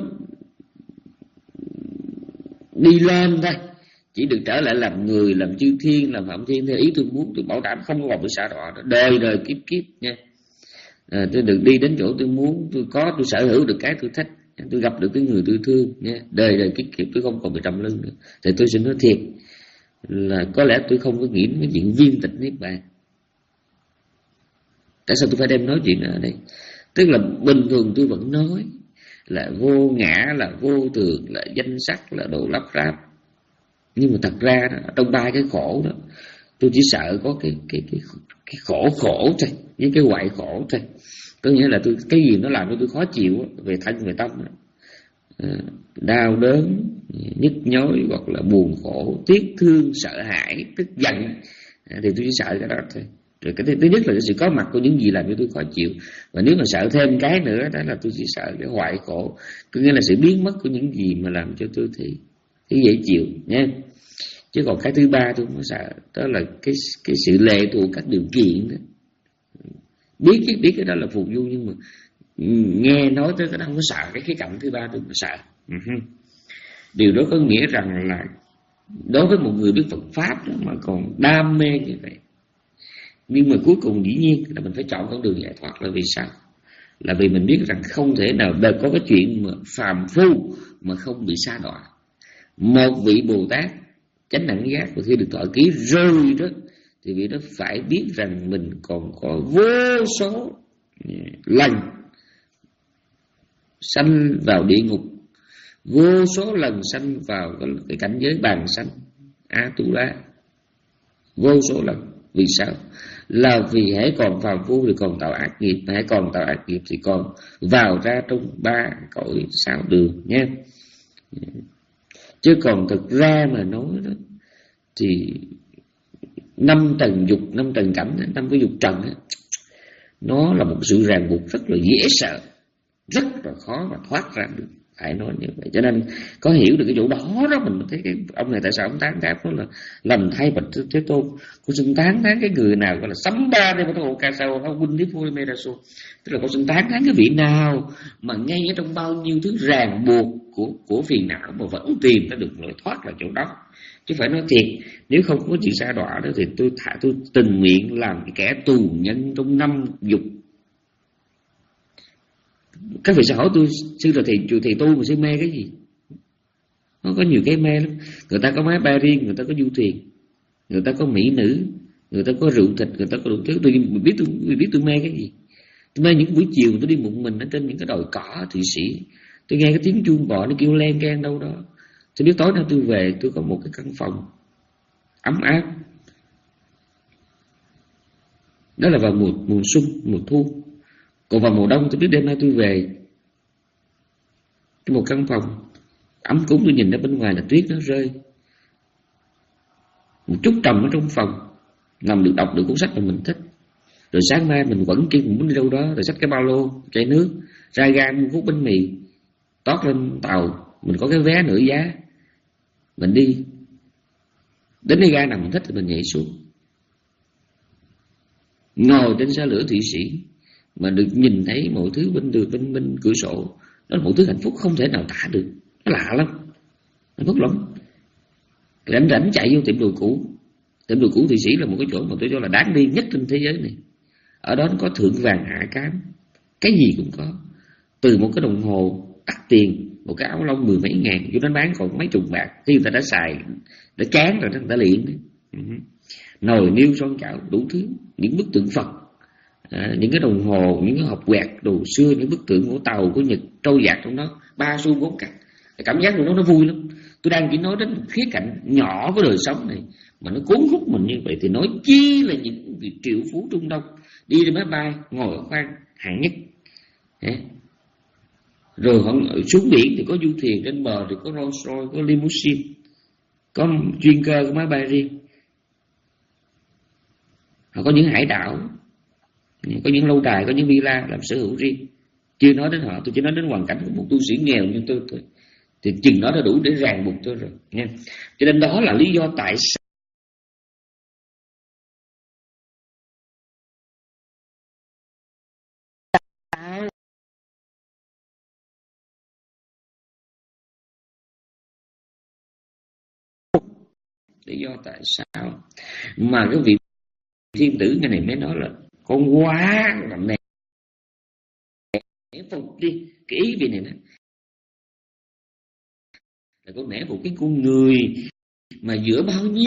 Speaker 1: đi lên thôi, chỉ được trở lại làm người, làm chư thiên, làm phạm thiên theo ý tôi muốn. Tôi bảo đảm không có còn bị sa đọa đó, đời đời kiếp kiếp nha. À, tôi được đi đến chỗ tôi muốn, tôi có, tôi sở hữu được cái tôi thích, tôi gặp được cái người tôi thương nha. Đời đời kiếp kiếp tôi không còn bị trầm lưng nữa. Thì tôi xin nói thiệt là có lẽ tôi không có nghĩ đến cái chuyện viên tịch niết bàn. Tại sao tôi phải đem nói chuyện ở đây? Tức là bình thường tôi vẫn nói là vô ngã, là vô thường, là danh sắc, là đồ lắp ráp. Nhưng mà thật ra đó, trong ba cái khổ đó, tôi chỉ sợ có cái cái cái cái khổ khổ thôi, với cái hoại khổ thôi. Có nghĩa là tôi cái gì nó làm cho tôi khó chịu về thân về tâm, à, đau đớn, nhức nhối, hoặc là buồn khổ, tiếc thương, sợ hãi, tức giận, à, thì tôi chỉ sợ cái đó thôi. Rồi cái thứ nhất là cái sự có mặt của những gì làm cho tôi khó chịu, và nếu mà sợ thêm cái nữa đó là tôi chỉ sợ cái hoại khổ, có nghĩa là sự biến mất của những gì mà làm cho tôi thì thì dễ chịu nha. Chứ còn cái thứ ba tôi không sợ, đó là cái cái sự lệ thuộc các điều kiện đó. Biết cái biết cái đó là phù du, nhưng mà nghe nói tới cái đó không có sợ. Cái khía cạnh thứ ba tôi không sợ. Uh-huh. Điều đó có nghĩa rằng là đối với một người biết Phật pháp đó mà còn đam mê như vậy, nhưng mà cuối cùng dĩ nhiên là mình phải chọn con đường giải thoát. Là vì sao? Là vì mình biết rằng không thể nào đời có cái chuyện mà phàm phu mà không bị sa đọa. Một vị Bồ Tát chánh đẳng giác và khi được thọ ký rồi đó, thì vị đó phải biết rằng mình còn có vô số lần sanh vào địa ngục, vô số lần sanh vào cái cảnh giới bàn sanh Atula, vô số lần. Vì sao? Là vì hãy còn phàm phu thì còn tạo ác nghiệp, hãy còn tạo ác nghiệp thì còn vào ra trong ba cõi sáu đường nha. Chứ còn thực ra mà nói đó, thì năm tầng dục, năm tầng cảnh, năm cái dục trần đó, nó là một sự ràng buộc rất là dễ sợ, rất là khó mà thoát ra được. Phải nói như vậy. Cho nên có hiểu được cái chỗ đó đó, mình thấy cái ông này tại sao ông tán thán đó là lầm thay bạch Thế Tôn. Cô xin tán thán cái người nào gọi là sấm ba đây mà tôi ca sao nó huynh đi phu mê đa số. Tức là cô xin tán thán cái vị nào mà ngay ở trong bao nhiêu thứ ràng buộc của của phiền não mà vẫn tìm ra được lối thoát là chỗ đó. Chứ phải nói thiệt, nếu không có chuyện sa đọa đó thì tôi thả tôi tình nguyện làm cái kẻ tù nhân trong năm dục. Các vị sẽ hỏi tôi, sư là thầy, thầy tu mà sư mê cái gì? Nó có nhiều cái mê lắm. Người ta có máy bay riêng, người ta có du thuyền, người ta có mỹ nữ, người ta có rượu thịt, người ta có đủ thứ. Tôi biết tôi biết tôi mê cái gì? Tôi mê những buổi chiều tôi đi một mình ở trên những cái đồi cỏ Thụy Sĩ, tôi nghe cái tiếng chuông bò nó kêu len keng đâu đó. Tôi biết tối nay tôi về tôi có một cái căn phòng ấm áp. Đó là vào mùa mùa xuân, mùa thu. Còn vào mùa đông tôi biết đêm nay tôi về Một căn phòng ấm cúng, tôi nhìn ra bên ngoài là tuyết nó rơi, một chút trầm ở trong phòng, nằm được đọc được cuốn sách mà mình thích. Rồi sáng mai mình vẫn kia mình muốn đi đâu đó, rồi xách cái ba lô, chai nước, ra ga mua phút bánh mì, tót lên tàu, mình có cái vé nửa giá, mình đi. Đến cái ga nào mình thích thì mình nhảy xuống, ngồi trên xe lửa Thụy Sĩ mà được nhìn thấy mọi thứ bên đường bên bên cửa sổ. Đó là một thứ hạnh phúc không thể nào tả được, nó lạ lắm, hạnh phúc lắm. Rảnh rảnh chạy vô tiệm đồ cũ. Tiệm đồ cũ Thụy Sĩ là một cái chỗ mà tôi cho là đáng đi nhất trên thế giới này. Ở đó nó có thượng vàng hạ cám, cái gì cũng có. Từ một cái đồng hồ đắt tiền, một cái áo lông mười mấy ngàn, vô đánh bán còn mấy chục bạc, khi người ta đã xài, đã chán rồi, người ta luyện. Nồi niêu son chảo đủ thứ, những bức tượng Phật, à, những cái đồng hồ, những cái hộp quẹt đồ xưa, những bức tượng của Tàu, của Nhật trôi dạt trong đó, ba xu bốn cạnh. Cảm giác của nó nó vui lắm. Tôi đang chỉ nói đến một khía cạnh nhỏ của đời sống này mà nó cuốn hút mình như vậy, thì nói chi là những vị triệu phú Trung Đông đi trên máy bay ngồi ở khoang hạng nhất, rồi họ xuống biển thì có du thuyền, trên bờ thì có Rolls Royce, có limousine, có chuyên cơ, có máy bay riêng. Họ có những hải đảo, có những lâu đài, có những villa làm sở hữu riêng. Chưa nói đến họ, tôi chỉ nói đến hoàn cảnh của một tu sĩ nghèo như tôi thôi, thì chừng đó đã đủ để ràng buộc tôi rồi nha. Cho nên đó là lý do tại sao lý do tại sao mà cái vị thiên tử cái này mới nói là con quá là nể phục đi. Cái ý vị này nè là con nể phục cái con người mà giữa bao nhiêu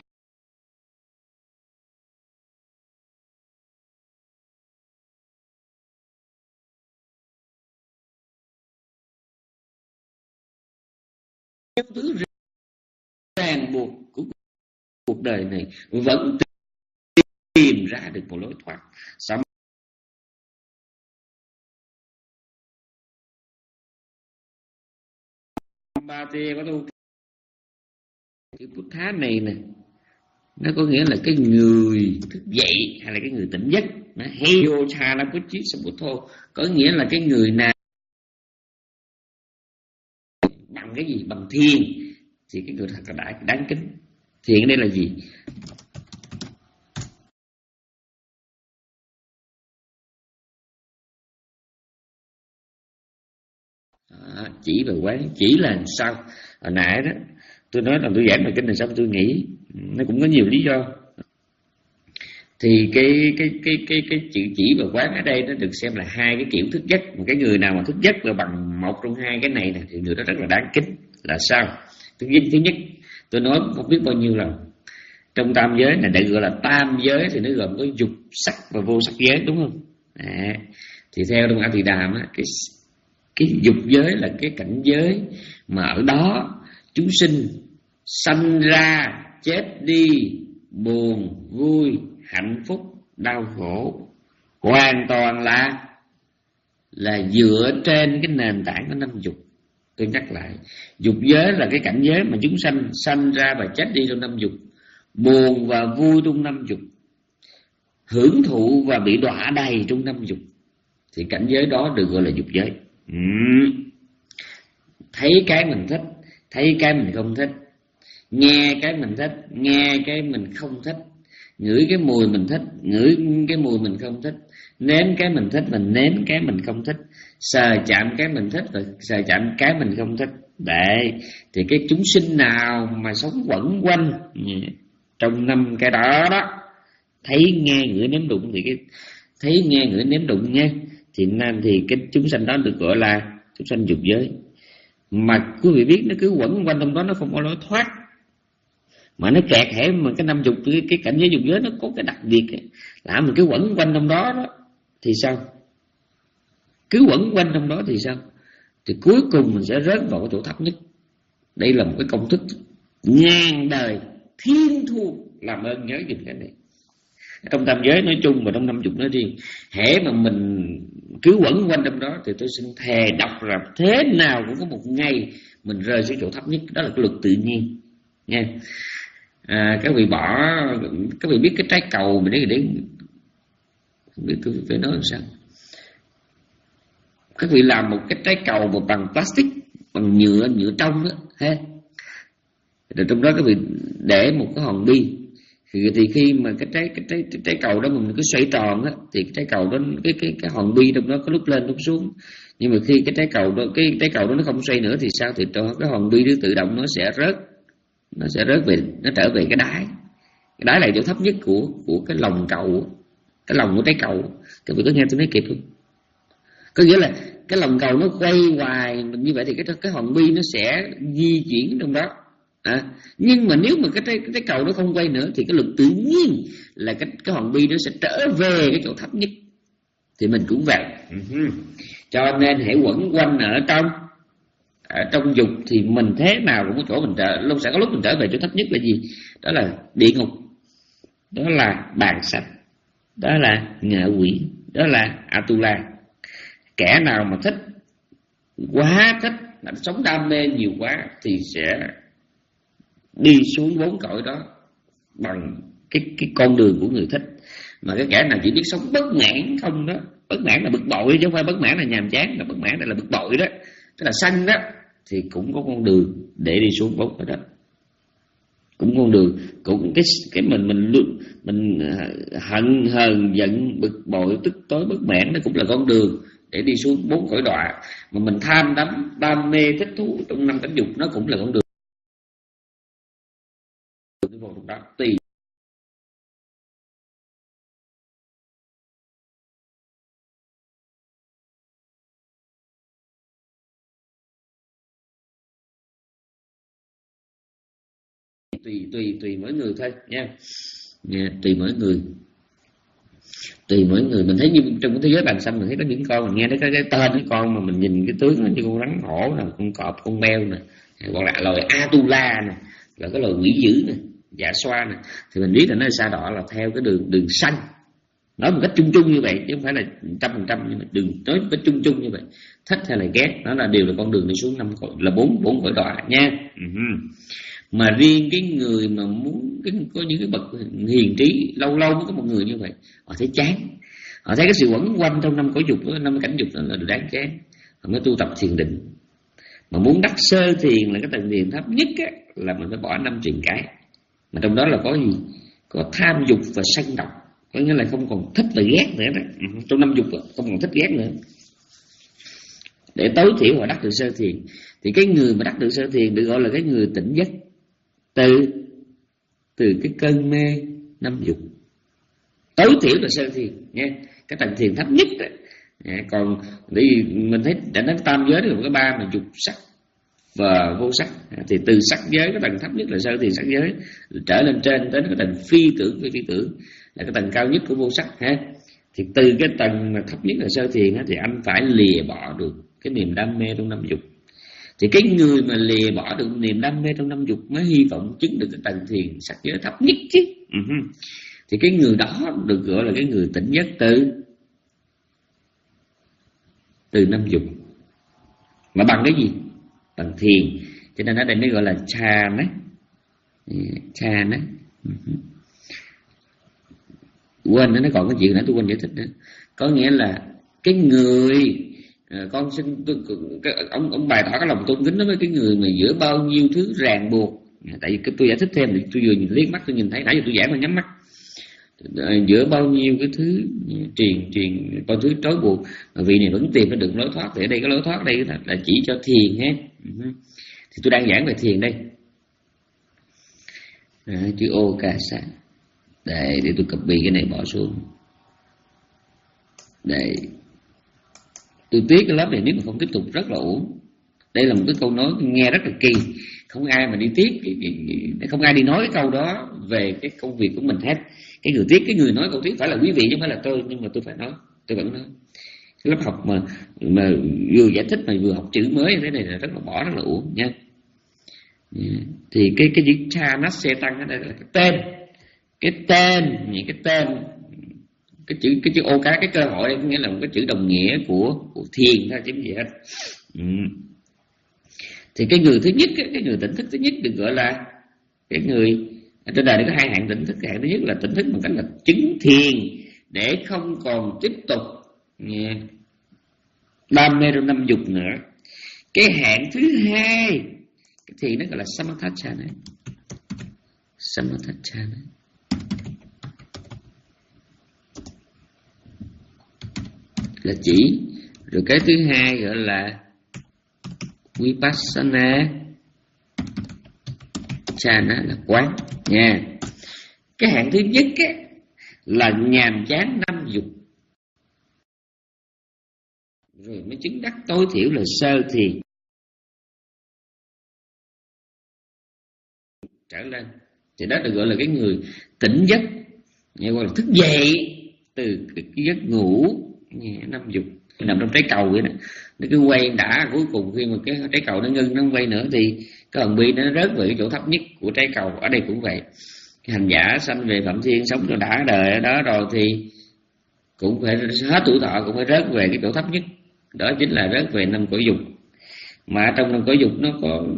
Speaker 1: thứ ràng buộc của cuộc đời này vẫn tìm ra được một lối thoát. Sao ba tê có đâu cái Bút Thá này nè, nó có nghĩa là cái người thức dậy hay là cái người tỉnh giấc. Heyo Chana Puchi Sambuddho có nghĩa là cái người nào bằng cái gì? Bằng thiền. Thì cái người thật là đã, đáng kính. Thiền ở đây là gì? À, chỉ và quán. Chỉ là sao? Hồi nãy đó tôi nói là tôi giảng bài kinh này xong tôi nghĩ nó cũng có nhiều lý do. Thì cái cái cái cái cái chữ chỉ và quán ở đây nó được xem là hai cái kiểu thức giấc. Một cái người nào mà thức giấc là bằng một trong hai cái này, này thì người đó rất là đáng kính. Là sao? Thứ nhất, thứ nhất tôi nói không biết bao nhiêu lần, trong tam giới này để gọi là tam giới thì nó gồm có dục sắc và vô sắc giới, đúng không? À, thì theo trong A Tỳ Đàm á, cái cái dục giới là cái cảnh giới mà ở đó chúng sinh sanh ra, chết đi, buồn, vui, hạnh phúc, đau khổ, hoàn toàn là là dựa trên cái nền tảng của năm dục. Tôi nhắc lại, dục giới là cái cảnh giới mà chúng sanh sanh ra và chết đi trong năm dục, buồn và vui trong năm dục, hưởng thụ và bị đọa đầy trong năm dục, thì cảnh giới đó được gọi là dục giới. Ừ. Thấy cái mình thích, thấy cái mình không thích, nghe cái mình thích, nghe cái mình không thích, ngửi cái mùi mình thích, ngửi cái mùi mình không thích, nếm cái mình thích, mình nếm cái mình không thích, sờ chạm cái mình thích và sờ chạm cái mình không thích. Đấy, thì cái chúng sinh nào mà sống quẩn quanh trong năm cái đó đó, thấy nghe ngửi nếm đụng, thì cái thấy nghe ngửi nếm đụng nha, thì nam thì cái chúng sanh đó được gọi là chúng sanh dục giới. Mà quý vị biết nó cứ quẩn quanh trong đó, nó không có lối thoát, mà nó kẹt hẻ. Mà cái năm dục, cái, cái cảnh giới dục giới nó có cái đặc biệt ấy, là mình cứ quẩn quanh trong đó đó thì sao? Cứ quẩn quanh trong đó thì sao? Thì cuối cùng mình sẽ rớt vào cái chỗ thấp nhất. Đây là một cái công thức ngàn đời thiên thu, làm ơn nhớ giùm cái này. trong tam giới nói chung và trong năm dục nói riêng. Hễ mà mình cứ quẩn quanh trong đó thì tôi xin thề đọc là thế nào cũng có một ngày mình rơi xuống chỗ thấp nhất. Đó là cái luật tự nhiên nha. À, các vị bỏ, các vị biết cái trái cầu mà để để không biết tôi phải nói làm sao. Các vị làm một cái trái cầu mà bằng plastic, bằng nhựa nhựa trong đó ha, rồi trong đó các vị để một cái hòn bi, thì, thì khi mà cái trái cái trái cái trái cầu đó mình cứ xoay tròn á, thì cái trái cầu đó, cái cái cái hòn bi trong đó có lúc lên lúc xuống. Nhưng mà khi cái trái cầu đó cái trái cầu đó nó không xoay nữa thì sao? Thì cái hòn bi nó tự động nó sẽ rớt, nó sẽ rớt về, nó trở về cái đáy. Cái đáy là chỗ thấp nhất của của cái lòng cầu, cái lòng của trái cầu. Các vị có nghe tôi nói kịp không? Có nghĩa là cái lòng cầu nó quay hoài như vậy thì cái cái hòn bi nó sẽ di chuyển trong đó. À, nhưng mà nếu mà cái trái, cái cầu nó không quay nữa thì cái luật tự nhiên là cái cái hòn bi nó sẽ trở về cái chỗ thấp nhất. Thì mình cũng vậy. Uh-huh. Cho nên hãy quẩn quanh ở trong ở trong dục thì mình thế nào cũng có chỗ mình trở, lúc sẽ có lúc mình trở về chỗ thấp nhất là gì? Đó là địa ngục, đó là bàn sạch, đó là ngạ quỷ, đó là Atula. Kẻ nào mà thích quá thích, sống đam mê nhiều quá thì sẽ đi xuống bốn cõi đó bằng cái cái con đường của người thích. Mà cái kẻ nào chỉ biết sống bất mãn không đó, bất mãn là bực bội chứ không phải bất mãn là nhàm chán, là bất mãn là bực bội đó, tức là sân đó, thì cũng có con đường để đi xuống bốn cõi đó. Cũng con đường, cũng cái cái mình mình luôn mình hận hờn giận bực bội tức tối bất mãn, nó cũng là con đường để đi xuống bốn cõi đọa. Mà mình tham đắm đam mê thích thú trong năm cánh dục, nó cũng là con đường đó. Tùy tùy tùy tùy mỗi người thôi nha. Nha, tùy mỗi người, tùy mỗi người. Mình thấy như trong cái thế giới bàn xanh mình thấy có những con, mình nghe thấy cái, cái tên cái con mà mình nhìn cái tướng nó như con rắn hổ nè, con cọp, con beo nè, còn lại loài Atula nè, là cái loài quỷ dữ nè, dạ xoa nè, thì mình biết là nó sa đọa là theo cái đường đường xanh. Nói một cách chung chung như vậy chứ không phải là trăm phần trăm, nhưng mà đừng nói một cách chung chung như vậy. Thích hay là ghét nó là đều là con đường đi xuống năm cõi, là bốn bốn cõi đọa nha. Uh-huh. Mà riêng cái người mà muốn cái, có những cái bậc hiền trí, lâu lâu mới có một người như vậy, họ thấy chán, họ thấy cái sự quẩn quanh trong năm cõi dục, năm cảnh dục là đáng chán, họ mới tu tập thiền định. Mà muốn đắc sơ thiền là cái tầng thiền thấp nhất á, là mình phải bỏ năm truyền cái, mà trong đó là có gì? Có tham dục và sân độc, có nghĩa là không còn thích và ghét nữa đó. Trong năm dục không còn thích ghét nữa, để tối thiểu họ đắc được sơ thiền. Thì cái người mà đắc được sơ thiền được gọi là cái người tỉnh giấc từ từ cái cơn mê năm dục. Tối thiểu là sơ thiền nha, cái tầng thiền thấp nhất đó. Còn vì mình thấy đã nói tam giới thì có ba mà dục, sắc và vô sắc, thì từ sắc giới cái tầng thấp nhất là sơ thiền sắc giới, trở lên trên tới cái tầng phi tưởng phi phi tưởng là cái tầng cao nhất của vô sắc ha. Thì từ cái tầng mà thấp nhất là sơ thiền thì anh phải lìa bỏ được cái niềm đam mê trong năm dục. Thì cái người mà lìa bỏ được niềm đam mê trong năm dục mới hy vọng chứng được cái tầng thiền sắc giới thấp nhất chứ. Uh-huh. Thì cái người đó được gọi là cái người tỉnh giấc từ từ năm dục. Mà bằng cái gì? Bằng thiền. Cho nên ở đây mới gọi là chana. Chana. Uh-huh. Quên nữa, nó còn cái chuyện nữa tôi quên giải thích nữa. Có nghĩa là cái người à, con xin tôi, cái, ông ông bày tỏ cái lòng tôn kính đối với cái người mà giữa bao nhiêu thứ ràng buộc. Tại vì tôi giải thích thêm thì tôi vừa nhìn liếc mắt tôi nhìn thấy, nãy giờ tôi giảng mà nhắm mắt. À, giữa bao nhiêu cái thứ truyền truyền bao thứ trói buộc mà vị này vẫn tìm ra được lối thoát. Thì ở đây cái lối thoát đây là chỉ cho thiền ha. Thì tôi đang giảng về thiền đây. À, chữ ô ca sa. Để, để tôi copy cái này bỏ xuống. Để tôi tiếc cái lớp này nếu mà không tiếp tục rất là uổng. Đây là một cái câu nói nghe rất là kỳ, không ai mà đi tiếp, không ai đi nói cái câu đó về cái công việc của mình hết. Cái người tiếc, cái người nói câu tiếc phải là quý vị chứ không phải là tôi, nhưng mà tôi phải nói, tôi vẫn nói. Cái lớp học mà mà vừa giải thích mà vừa học chữ mới như thế này là rất là bỏ, rất là uổng nha. Thì cái cái chữ cha nát xe tăng ở đây là cái tên, cái tên những cái tên cái chữ cái chữ ô cá, cái cơ hội đây có nghĩa là một cái chữ đồng nghĩa của, của thiền thôi chứ gì hết. Ừ. Thì cái người thứ nhất, cái người tỉnh thức thứ nhất được gọi là cái người trên đời này có hai hạng tỉnh thức. Hạng thứ nhất là tỉnh thức bằng cách là chứng thiền để không còn tiếp tục đam mê trong năm dục nữa. Cái hạng thứ hai cái thiền nó gọi là samatthachana. Samatthachana là chỉ. Rồi cái thứ hai gọi là vipassana chana là quán nha. Cái hạng thứ nhất á, là nhàm chán năm dục, rồi mới chứng đắc tối thiểu là sơ thiền trở lên, thì đó được gọi là cái người tỉnh giấc, gọi là thức dậy từ cái giấc ngủ năm dục. Nằm trong trái cầu vậy đó, nó cứ quay đã, cuối cùng khi mà cái trái cầu nó ngưng, nó không quay nữa thì cái hòn bi nó rớt về cái chỗ thấp nhất của trái cầu. Ở đây cũng vậy, cái hành giả sanh về Phạm Thiên sống cho đã đời ở đó rồi thì cũng phải hết tuổi thọ, cũng phải rớt về cái chỗ thấp nhất, đó chính là rớt về năm cõi dục. Mà trong năm cõi dục nó có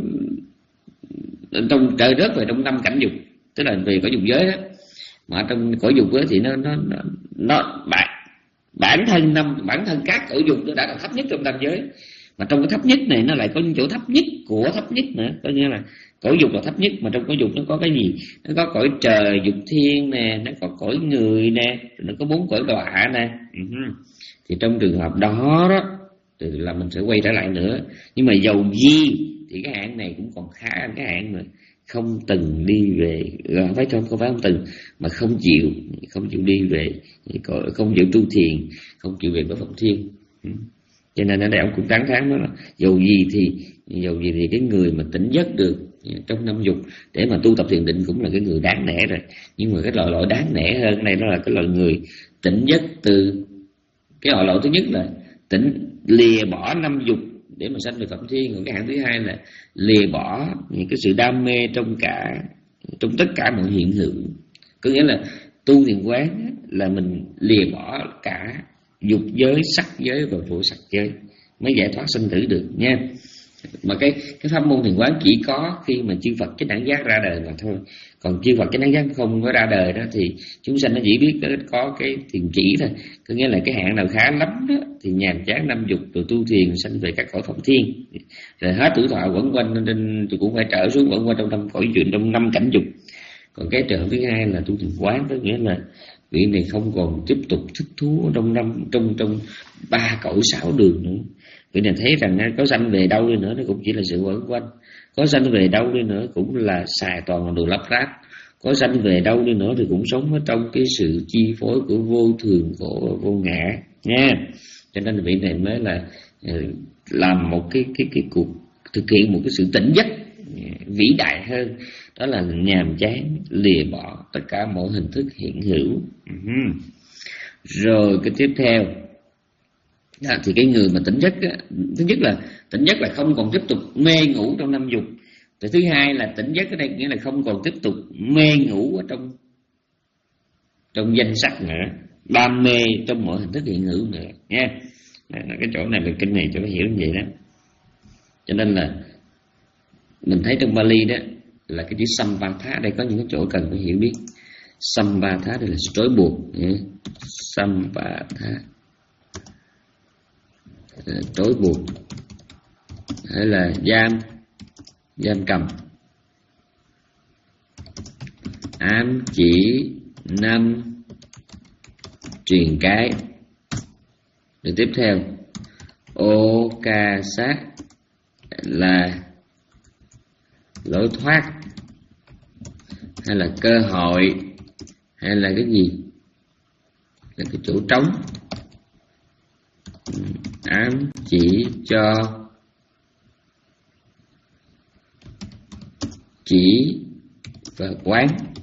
Speaker 1: trong trời rớt về trong năm cảnh dục, tức là về cõi dục giới đó. Mà trong cõi dục giới thì nó nó nó, nó bản bản thân năm bản thân các cõi dục nó đã là thấp nhất trong tam giới, mà trong cái thấp nhất này nó lại có những chỗ thấp nhất của thấp nhất nữa. Coi như là cõi dục là thấp nhất, mà trong cõi dục nó có cái gì? Nó có cõi trời dục thiên nè, nó có cõi người nè, nó có bốn cõi đọa nè. Uh-huh. Thì trong trường hợp đó đó thì là mình sẽ quay trở lại nữa. Nhưng mà dầu gì thì cái hạng này cũng còn khá hơn cái hạng mà không từng đi về, không phải không, không phải không từng, mà không chịu không chịu đi về, không chịu tu thiền, không chịu về với Phạm Thiên. Cho nên ở đây ông cũng tán thán đó là dầu gì thì dầu gì thì cái người mà tỉnh giấc được trong năm dục để mà tu tập thiền định cũng là cái người đáng nể rồi. Nhưng mà cái loại loại đáng nể hơn này đó là cái loại người tỉnh giấc từ cái loại loại thứ nhất là tỉnh lìa bỏ năm dục để mà sanh về Phạm Thiên. Còn cái hạng thứ hai là lìa bỏ những cái sự đam mê trong cả trong tất cả mọi hiện hữu. Có nghĩa là tu thiền quán là mình lìa bỏ cả dục giới, sắc giới và vô sắc giới mới giải thoát sinh tử được nha. Mà cái cái pháp môn thiền quán chỉ có khi mà chư Phật chánh đẳng giác ra đời mà thôi. Còn chư Phật chánh đẳng giác không có ra đời đó thì chúng sanh nó chỉ biết có cái thiền chỉ thôi. Có nghĩa là cái hạng nào khá lắm đó thì nhàm chán năm dục rồi tu thiền sanh về các cõi Phạm Thiên, rồi hết tuổi thọ quẩn quanh nên thì cũng phải trở xuống quẩn quanh trong năm cõi chuyện trong năm cảnh dục. Còn cái trường hợp thứ hai là tu thiền quán, có nghĩa là vị này không còn tiếp tục thích thú trong năm trong trong ba cõi sáu đường nữa. Vị này thấy rằng có sanh về đâu đi nữa nó cũng chỉ là sự quẩn quanh, có sanh về đâu đi nữa cũng là xài toàn là đồ lắp ráp, có sanh về đâu đi nữa thì cũng sống ở trong cái sự chi phối của vô thường, của vô ngã nha. Cho nên vị này mới là làm một cái cái cái cuộc thực hiện một cái sự tỉnh giấc vĩ đại hơn, đó là nhàm chán lìa bỏ tất cả mọi hình thức hiện hữu. Uh-huh. Rồi cái tiếp theo đó, thì cái người mà tỉnh giấc á, thứ nhất là tỉnh giấc là không còn tiếp tục mê ngủ trong năm dục. Rồi thứ hai là tỉnh giấc ở đây nghĩa là không còn tiếp tục mê ngủ ở trong trong danh sắc nữa, đam mê trong mọi hình thức hiện hữu nữa nha. Cái chỗ này là kinh này cho nó hiểu như vậy đó. Cho nên là mình thấy trong Bali đó là cái chữ Sampatha, đây có những cái chỗ cần phải hiểu biết. Sampatha đây là sự trói buộc. Sampatha trói buộc hay là giam giam cầm, ám chỉ, năm, truyền cái. Rồi tiếp theo ô ca sát là lối thoát hay là cơ hội hay là cái gì, là cái chỗ trống, ám chỉ cho chỉ và quán,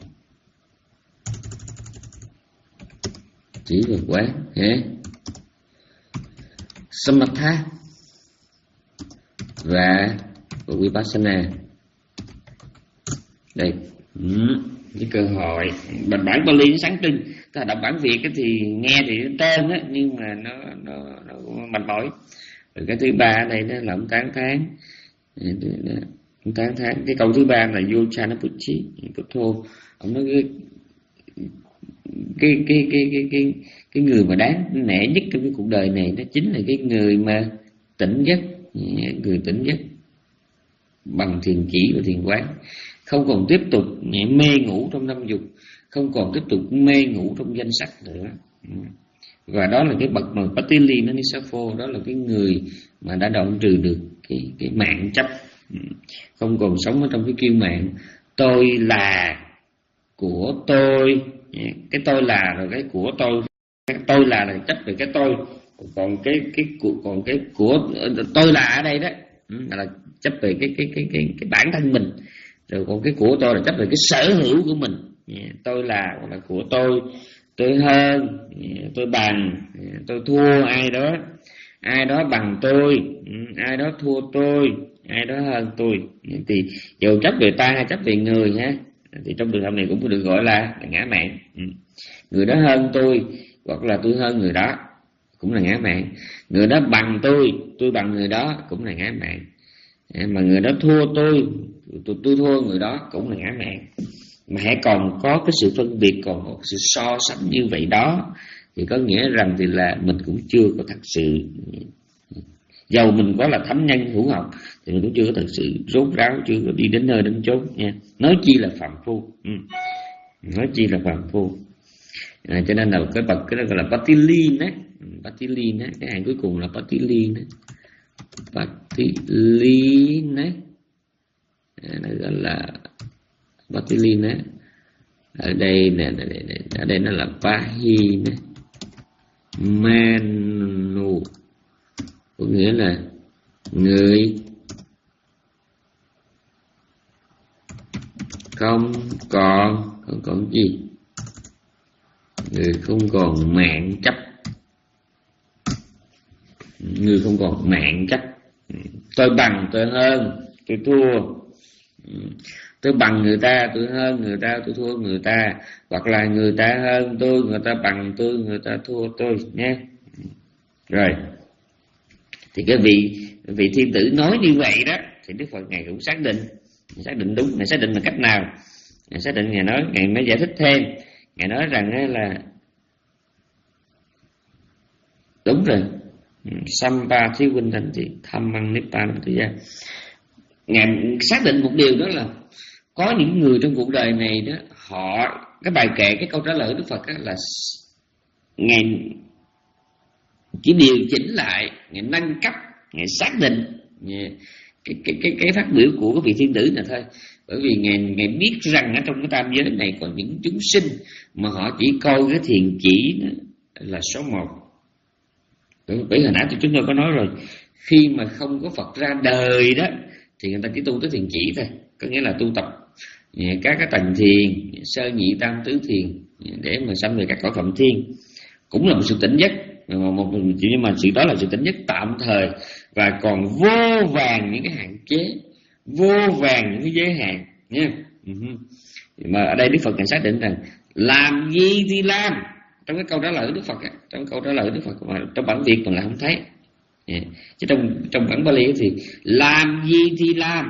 Speaker 1: chỉ và quán ha. Samatha và Vipassana đây. Ừ, cái cơ hội bản bản Bali nó sáng trưng, Đọc bản Việt thì nghe thì tên á, nhưng mà nó nó, nó mệt mỏi. Rồi cái thứ ba ở đây nó là ông tán thán, ông tán thán cái câu thứ ba là vô Chanapuchi Buddha. Ông nói cái cái cái cái cái cái cái người mà đáng nể nhất trong cái cuộc đời này nó chính là cái người mà tỉnh giấc, người tỉnh giấc bằng thiền chỉ và thiền quán, không còn tiếp tục mê ngủ trong năm dục, không còn tiếp tục mê ngủ trong danh sắc nữa. Và đó là cái bậc mà Patili Nanisapho, đó là cái người mà đã đoạn trừ được cái cái mạng chấp, không còn sống ở trong cái kiêu mạng tôi là của tôi, cái tôi là rồi cái của tôi, cái tôi là là chấp về cái tôi, còn cái cái còn cái của tôi là ở đây đó là chấp về cái cái cái cái cái bản thân mình, rồi còn cái của tôi là chấp về cái sở hữu của mình. Tôi là là của tôi, tôi hơn, tôi bằng, tôi thua ai đó, ai đó bằng tôi, ai đó thua tôi, ai đó hơn tôi. Thì dù chấp về ta hay chấp về người ha, thì trong trường hợp này cũng được gọi là, là ngã mạn. Người đó hơn tôi hoặc là tôi hơn người đó cũng là ngã mạn. Người đó bằng tôi, tôi bằng người đó cũng là ngã mạn. Mà người đó thua tôi, tôi, tôi thua người đó cũng là ngã mạn. Mà hãy còn có cái sự phân biệt, còn có sự so sánh như vậy đó, thì có nghĩa rằng thì là mình cũng chưa có thật sự, dầu mình có là thánh nhân hữu học thì mình cũng chưa có thật sự rốt ráo, chưa có đi đến nơi đến chốn nha. Nói chi là phàm phu, ừ. nói chi là phàm phu. À, cho nên là cái bậc cái đó gọi là Patilin á, Patilin á, cái hàng cuối cùng là Patilin á, Patilin á, nó gọi là Patilin á. Ở đây nè, ở đây nó là Pahi nè, Manu, có nghĩa là người không còn không còn gì, người không còn mạng chấp, người không còn mạng chấp. Tôi bằng, tôi hơn, tôi thua, tôi bằng người ta, tôi hơn người ta, tôi thua người ta, hoặc là người ta hơn tôi, người ta bằng tôi, người ta thua tôi nhé. Rồi thì cái vị vị thiên tử nói như vậy đó, thì Đức Phật ngài cũng xác định, xác định đúng. Ngài xác định là cách nào? Ngài xác định, ngài nói, ngài mới giải thích thêm. Ngài nói rằng là đúng rồi, Sampa Thí Huynh Thành Thì Tham Măng Nibbana Thế Gian. Ngài xác định một điều đó là có những người trong cuộc đời này đó, họ cái bài kệ, cái câu trả lời Đức Phật đó là ngài chỉ điều chỉnh lại, ngài nâng cấp, ngài xác định cái cái cái cái phát biểu của cái vị thiên tử này thôi. Bởi vì ngài ngài biết rằng ở trong cái tam giới này còn những chúng sinh mà họ chỉ coi cái thiền chỉ là số một. Bởi hồi nãy chúng tôi có nói rồi, khi mà không có Phật ra đời đó thì người ta chỉ tu tới thiền chỉ thôi, có nghĩa là tu tập các cái tầng thiền, sơ nhị tam tứ thiền để mà sanh về các cõi phạm thiên, cũng là một sự tỉnh giấc, một nhưng mà sự đó là sự tỉnh giấc tạm thời, và còn vô vàn những cái hạn chế, vô vàn những cái giới hạn nha. Mà ở đây Đức Phật này xác định rằng làm gì thì làm, trong cái câu trả lời Đức Phật, trong câu trả lời Đức Phật mà trong bản Việt mình là không thấy, chứ trong trong bản Bali thì làm gì thì làm.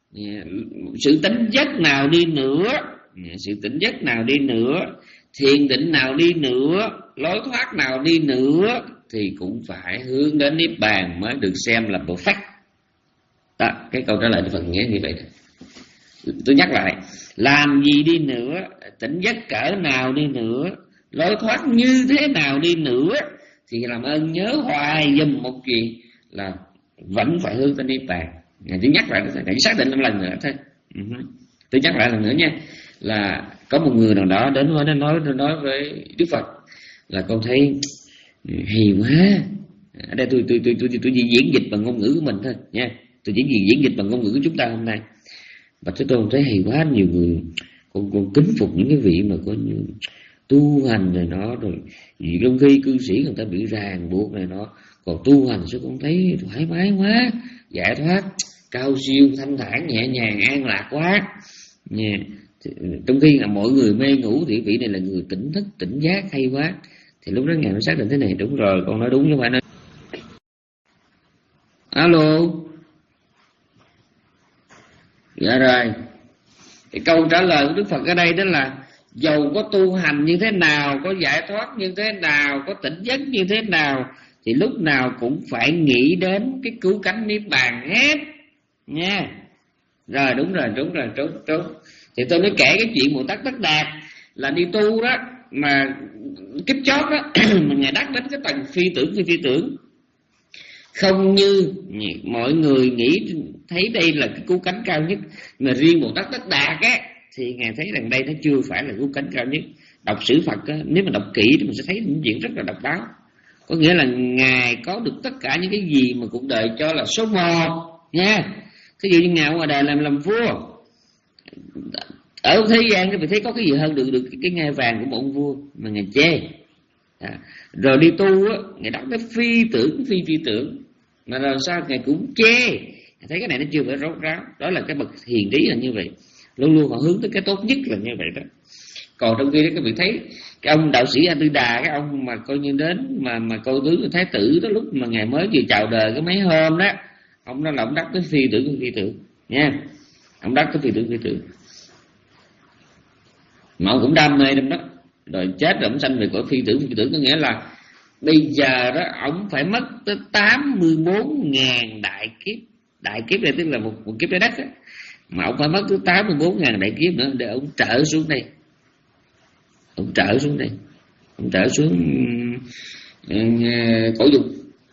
Speaker 1: Sự tỉnh giấc nào đi nữa, sự tỉnh giấc nào đi nữa, thiền định nào đi nữa, lối thoát nào đi nữa, thì cũng phải hướng đến Niết Bàn mới được xem là perfect. Đó, cái câu trả lời Đức Phật nghĩa như vậy. Tôi nhắc lại, làm gì đi nữa, tỉnh giấc cỡ nào đi nữa, lối thoát như thế nào đi nữa, thì làm ơn nhớ hoài dùm một chuyện là vẫn phải hướng tới Niết Bàn. Ngài chỉ nhắc lại, ngài chỉ xác định một lần nữa thôi. Uh-huh. Tôi nhắc lại lần nữa nha, là có một người nào đó đến với nó nói nói với Đức Phật là con thấy hay quá. Ở đây tôi tôi tôi tôi tôi, tôi chỉ diễn dịch bằng ngôn ngữ của mình thôi nha. Tôi chỉ diễn dịch bằng ngôn ngữ của chúng ta hôm nay. Và tôi tôi thấy hay quá, nhiều người con con kính phục những cái vị mà có như tu hành này nó, rồi vì trong khi cư sĩ người ta bị ràng buộc này nó, còn tu hành sao con thấy thoải mái quá, giải thoát, cao siêu, thanh thản, nhẹ nhàng, an lạc quá. Yeah. Trong khi là mọi người mê ngủ thì vị này là người tỉnh thức, tỉnh giác hay quá. Thì lúc đó Ngài mới xác định thế này. Đúng rồi, con nói đúng chứ không phải nói. Alo. Dạ rồi. Cái câu trả lời của Đức Phật ở đây đó là dầu có tu hành như thế nào, có giải thoát như thế nào, có tỉnh giấc như thế nào, thì lúc nào cũng phải nghĩ đến cái cứu cánh niết bàn hết nha. Rồi đúng rồi, đúng rồi, đúng, đúng. Thì tôi mới kể cái chuyện Bồ Tát Tất Đạt là đi tu đó, mà kiếp chót đó mà Ngài đắc đến cái tầng phi tưởng phi phi tưởng, không như mọi người nghĩ thấy đây là cái cứu cánh cao nhất. Mà riêng Bồ Tát Tất Đạt á thì Ngài thấy rằng đây nó chưa phải là cứu cánh cao nhất. Đọc sử Phật á, nếu mà đọc kỹ thì mình sẽ thấy những chuyện rất là độc đáo. Có nghĩa là Ngài có được tất cả những cái gì mà cuộc đời cho là số một nha. Thí dụ như Ngài ngoài đời làm làm vua, ở thế gian thì thấy có cái gì hơn được được cái ngai vàng của một ông vua mà Ngài chê. À, rồi đi tu á, Ngài đọc tới phi tưởng phi phi tưởng mà làm sao Ngài cũng chê. Thấy cái này nó chưa phải rốt ráo. Đó là cái bậc hiền trí là như vậy, luôn luôn họ hướng tới cái tốt nhất là như vậy đó. Còn trong khi đó các vị thấy cái ông đạo sĩ A Tư Đà, cái ông mà coi như đến mà mà coi tướng thái tử đó, lúc mà Ngài mới vừa chào đời cái mấy hôm đó, ông đó là ông đắc tới phi tưởng phi tưởng nha. Ông đắc tới phi tưởng phi tưởng mà ông cũng đam mê trong đó. Rồi chết rồi ông sanh về cõi phi tưởng phi tưởng, có nghĩa là bây giờ đó ông phải mất tới tám mươi bốn ngàn đại kiếp. Đại kiếp này tức là một, một kiếp trái đất á, mà ông phải mất tới tám mươi bốn ngàn đại kiếp nữa để ông trở xuống đây. Ông trở xuống đây, ông trở xuống uh, cõi dục.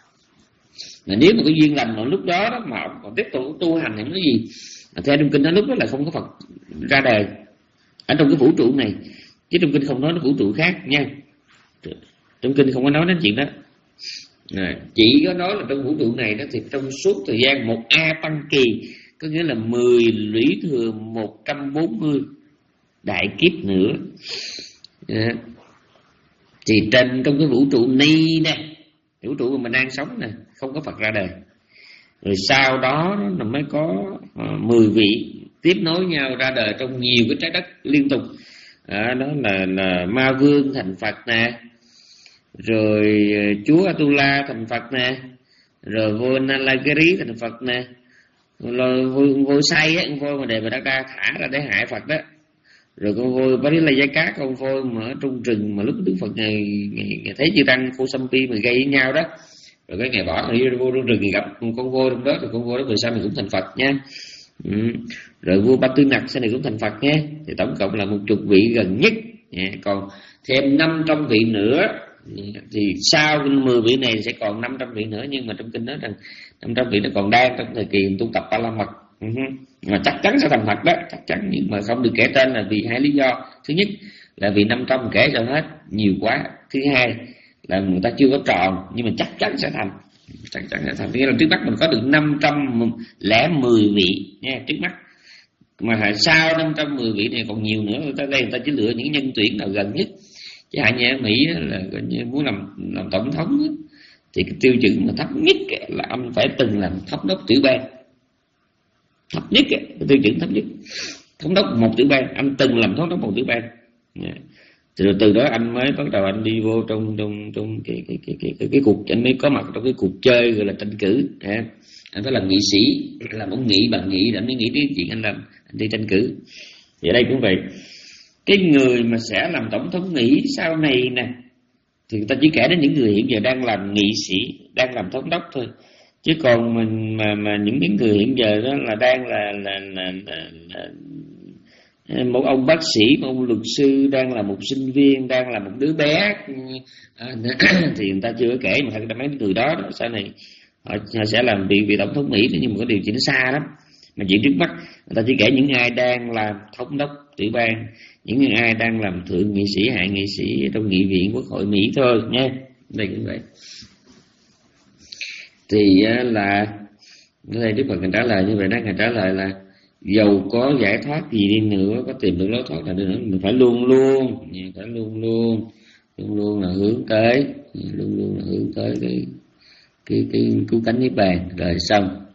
Speaker 1: Mà nếu mà có duyên lành lúc đó, đó mà ông còn tiếp tục tu hành thì nói gì? Mà theo trong kinh đó lúc đó là không có Phật ra đời ở trong cái vũ trụ này, chứ trong kinh không nói đến vũ trụ khác nha. Trong kinh không có nói đến chuyện đó. À, chỉ có nói là trong vũ trụ này đó thì trong suốt thời gian một A tăng kỳ, có nghĩa là mười lũy thừa một trăm bốn mươi đại kiếp nữa. À, thì trên trong cái vũ trụ này nè, vũ trụ mà mình đang sống nè, không có Phật ra đời. Rồi sau đó nó mới có uh, mười vị tiếp nối nhau ra đời trong nhiều cái trái đất liên tục. À, đó là, là Ma Vương thành Phật nè, rồi chúa Atula thành Phật nè, rồi vua Nalagiri thành Phật nè, rồi vua, vua say á, con voi mà đề mà đã ra thả ra để hại Phật đó. Rồi con voi Parijaka, con voi mà ở trong rừng mà lúc Đức Phật ngày, ngày, ngày thấy chư tăng Kosambi mà gây với nhau đó, rồi cái ngày bỏ đi vô trong rừng gặp con voi trong đó, rồi con voi đó về sau này cũng thành Phật nha. Ừ. Rồi vua Ba Tư Nặc sau này cũng thành Phật nha. Thì tổng cộng là một chục vị gần nhất. Yeah. Còn thêm năm trăm vị nữa, thì sau mười vị này sẽ còn năm trăm vị nữa. Nhưng mà trong kinh nói rằng năm trăm vị nó còn đang trong thời kỳ tu tập ba la mật. Uh-huh. Mà chắc chắn sẽ thành Phật đó, chắc chắn, nhưng mà không được kể tên là vì hai lý do. Thứ nhất là vì năm trăm kể cho hết nhiều quá. Thứ hai là người ta chưa có tròn, nhưng mà chắc chắn sẽ thành. Chắc chắn sẽ thành. Nghĩa là trước mắt mình có được năm trăm lẻ mười vị nha, trước mắt. Mà sau năm trăm mười vị này còn nhiều nữa. Người ta đây người ta chỉ lựa những nhân tuyển nào gần nhất. Chứ hạn như ở Mỹ là muốn làm làm tổng thống đó, thì cái tiêu chuẩn mà thấp nhất là ông phải từng làm thống đốc tiểu bang. Thấp nhất, cái tiêu chuẩn thấp nhất, thống đốc một tiểu bang, anh từng làm thống đốc một tiểu bang. Rồi từ đó anh mới bắt đầu anh đi vô trong trong trong cái cái cái cái cái, cái cuộc, anh mới có mặt trong cái cuộc chơi gọi là tranh cử. À, anh phải làm nghị sĩ, làm ông nghị bằng nghị để anh mới nghĩ đến chuyện anh làm anh đi tranh cử. Thì ở đây cũng vậy, cái người mà sẽ làm tổng thống Mỹ sau này nè, thì người ta chỉ kể đến những người hiện giờ đang làm nghị sĩ, đang làm thống đốc thôi. Chứ còn mình mà mà những cái người hiện giờ đó là đang là là, là, là, là một ông bác sĩ, một ông luật sư, đang là một sinh viên, đang là một đứa bé, à, thì người ta chưa có kể. Mà thật ra mấy người đó, đó sau này họ, họ sẽ làm vị vị tổng thống Mỹ, nhưng mà có điều chỉ nó xa lắm. Mà chuyện trước mắt người ta chỉ kể những ai đang làm thống đốc tiểu bang, những ai đang làm thượng nghị sĩ, hạ nghị sĩ trong nghị viện quốc hội Mỹ thôi nha. Đây cũng vậy. Thì là đây Đức Phật Ngài trả lời như vậy đó. Ngài trả lời là dầu có giải thoát gì đi nữa, có tìm được lối thoát nào đi nữa, mình phải luôn luôn phải luôn luôn luôn luôn là hướng tới, luôn luôn là hướng tới cái cái cái cứu cánh niết bàn. Rồi xong.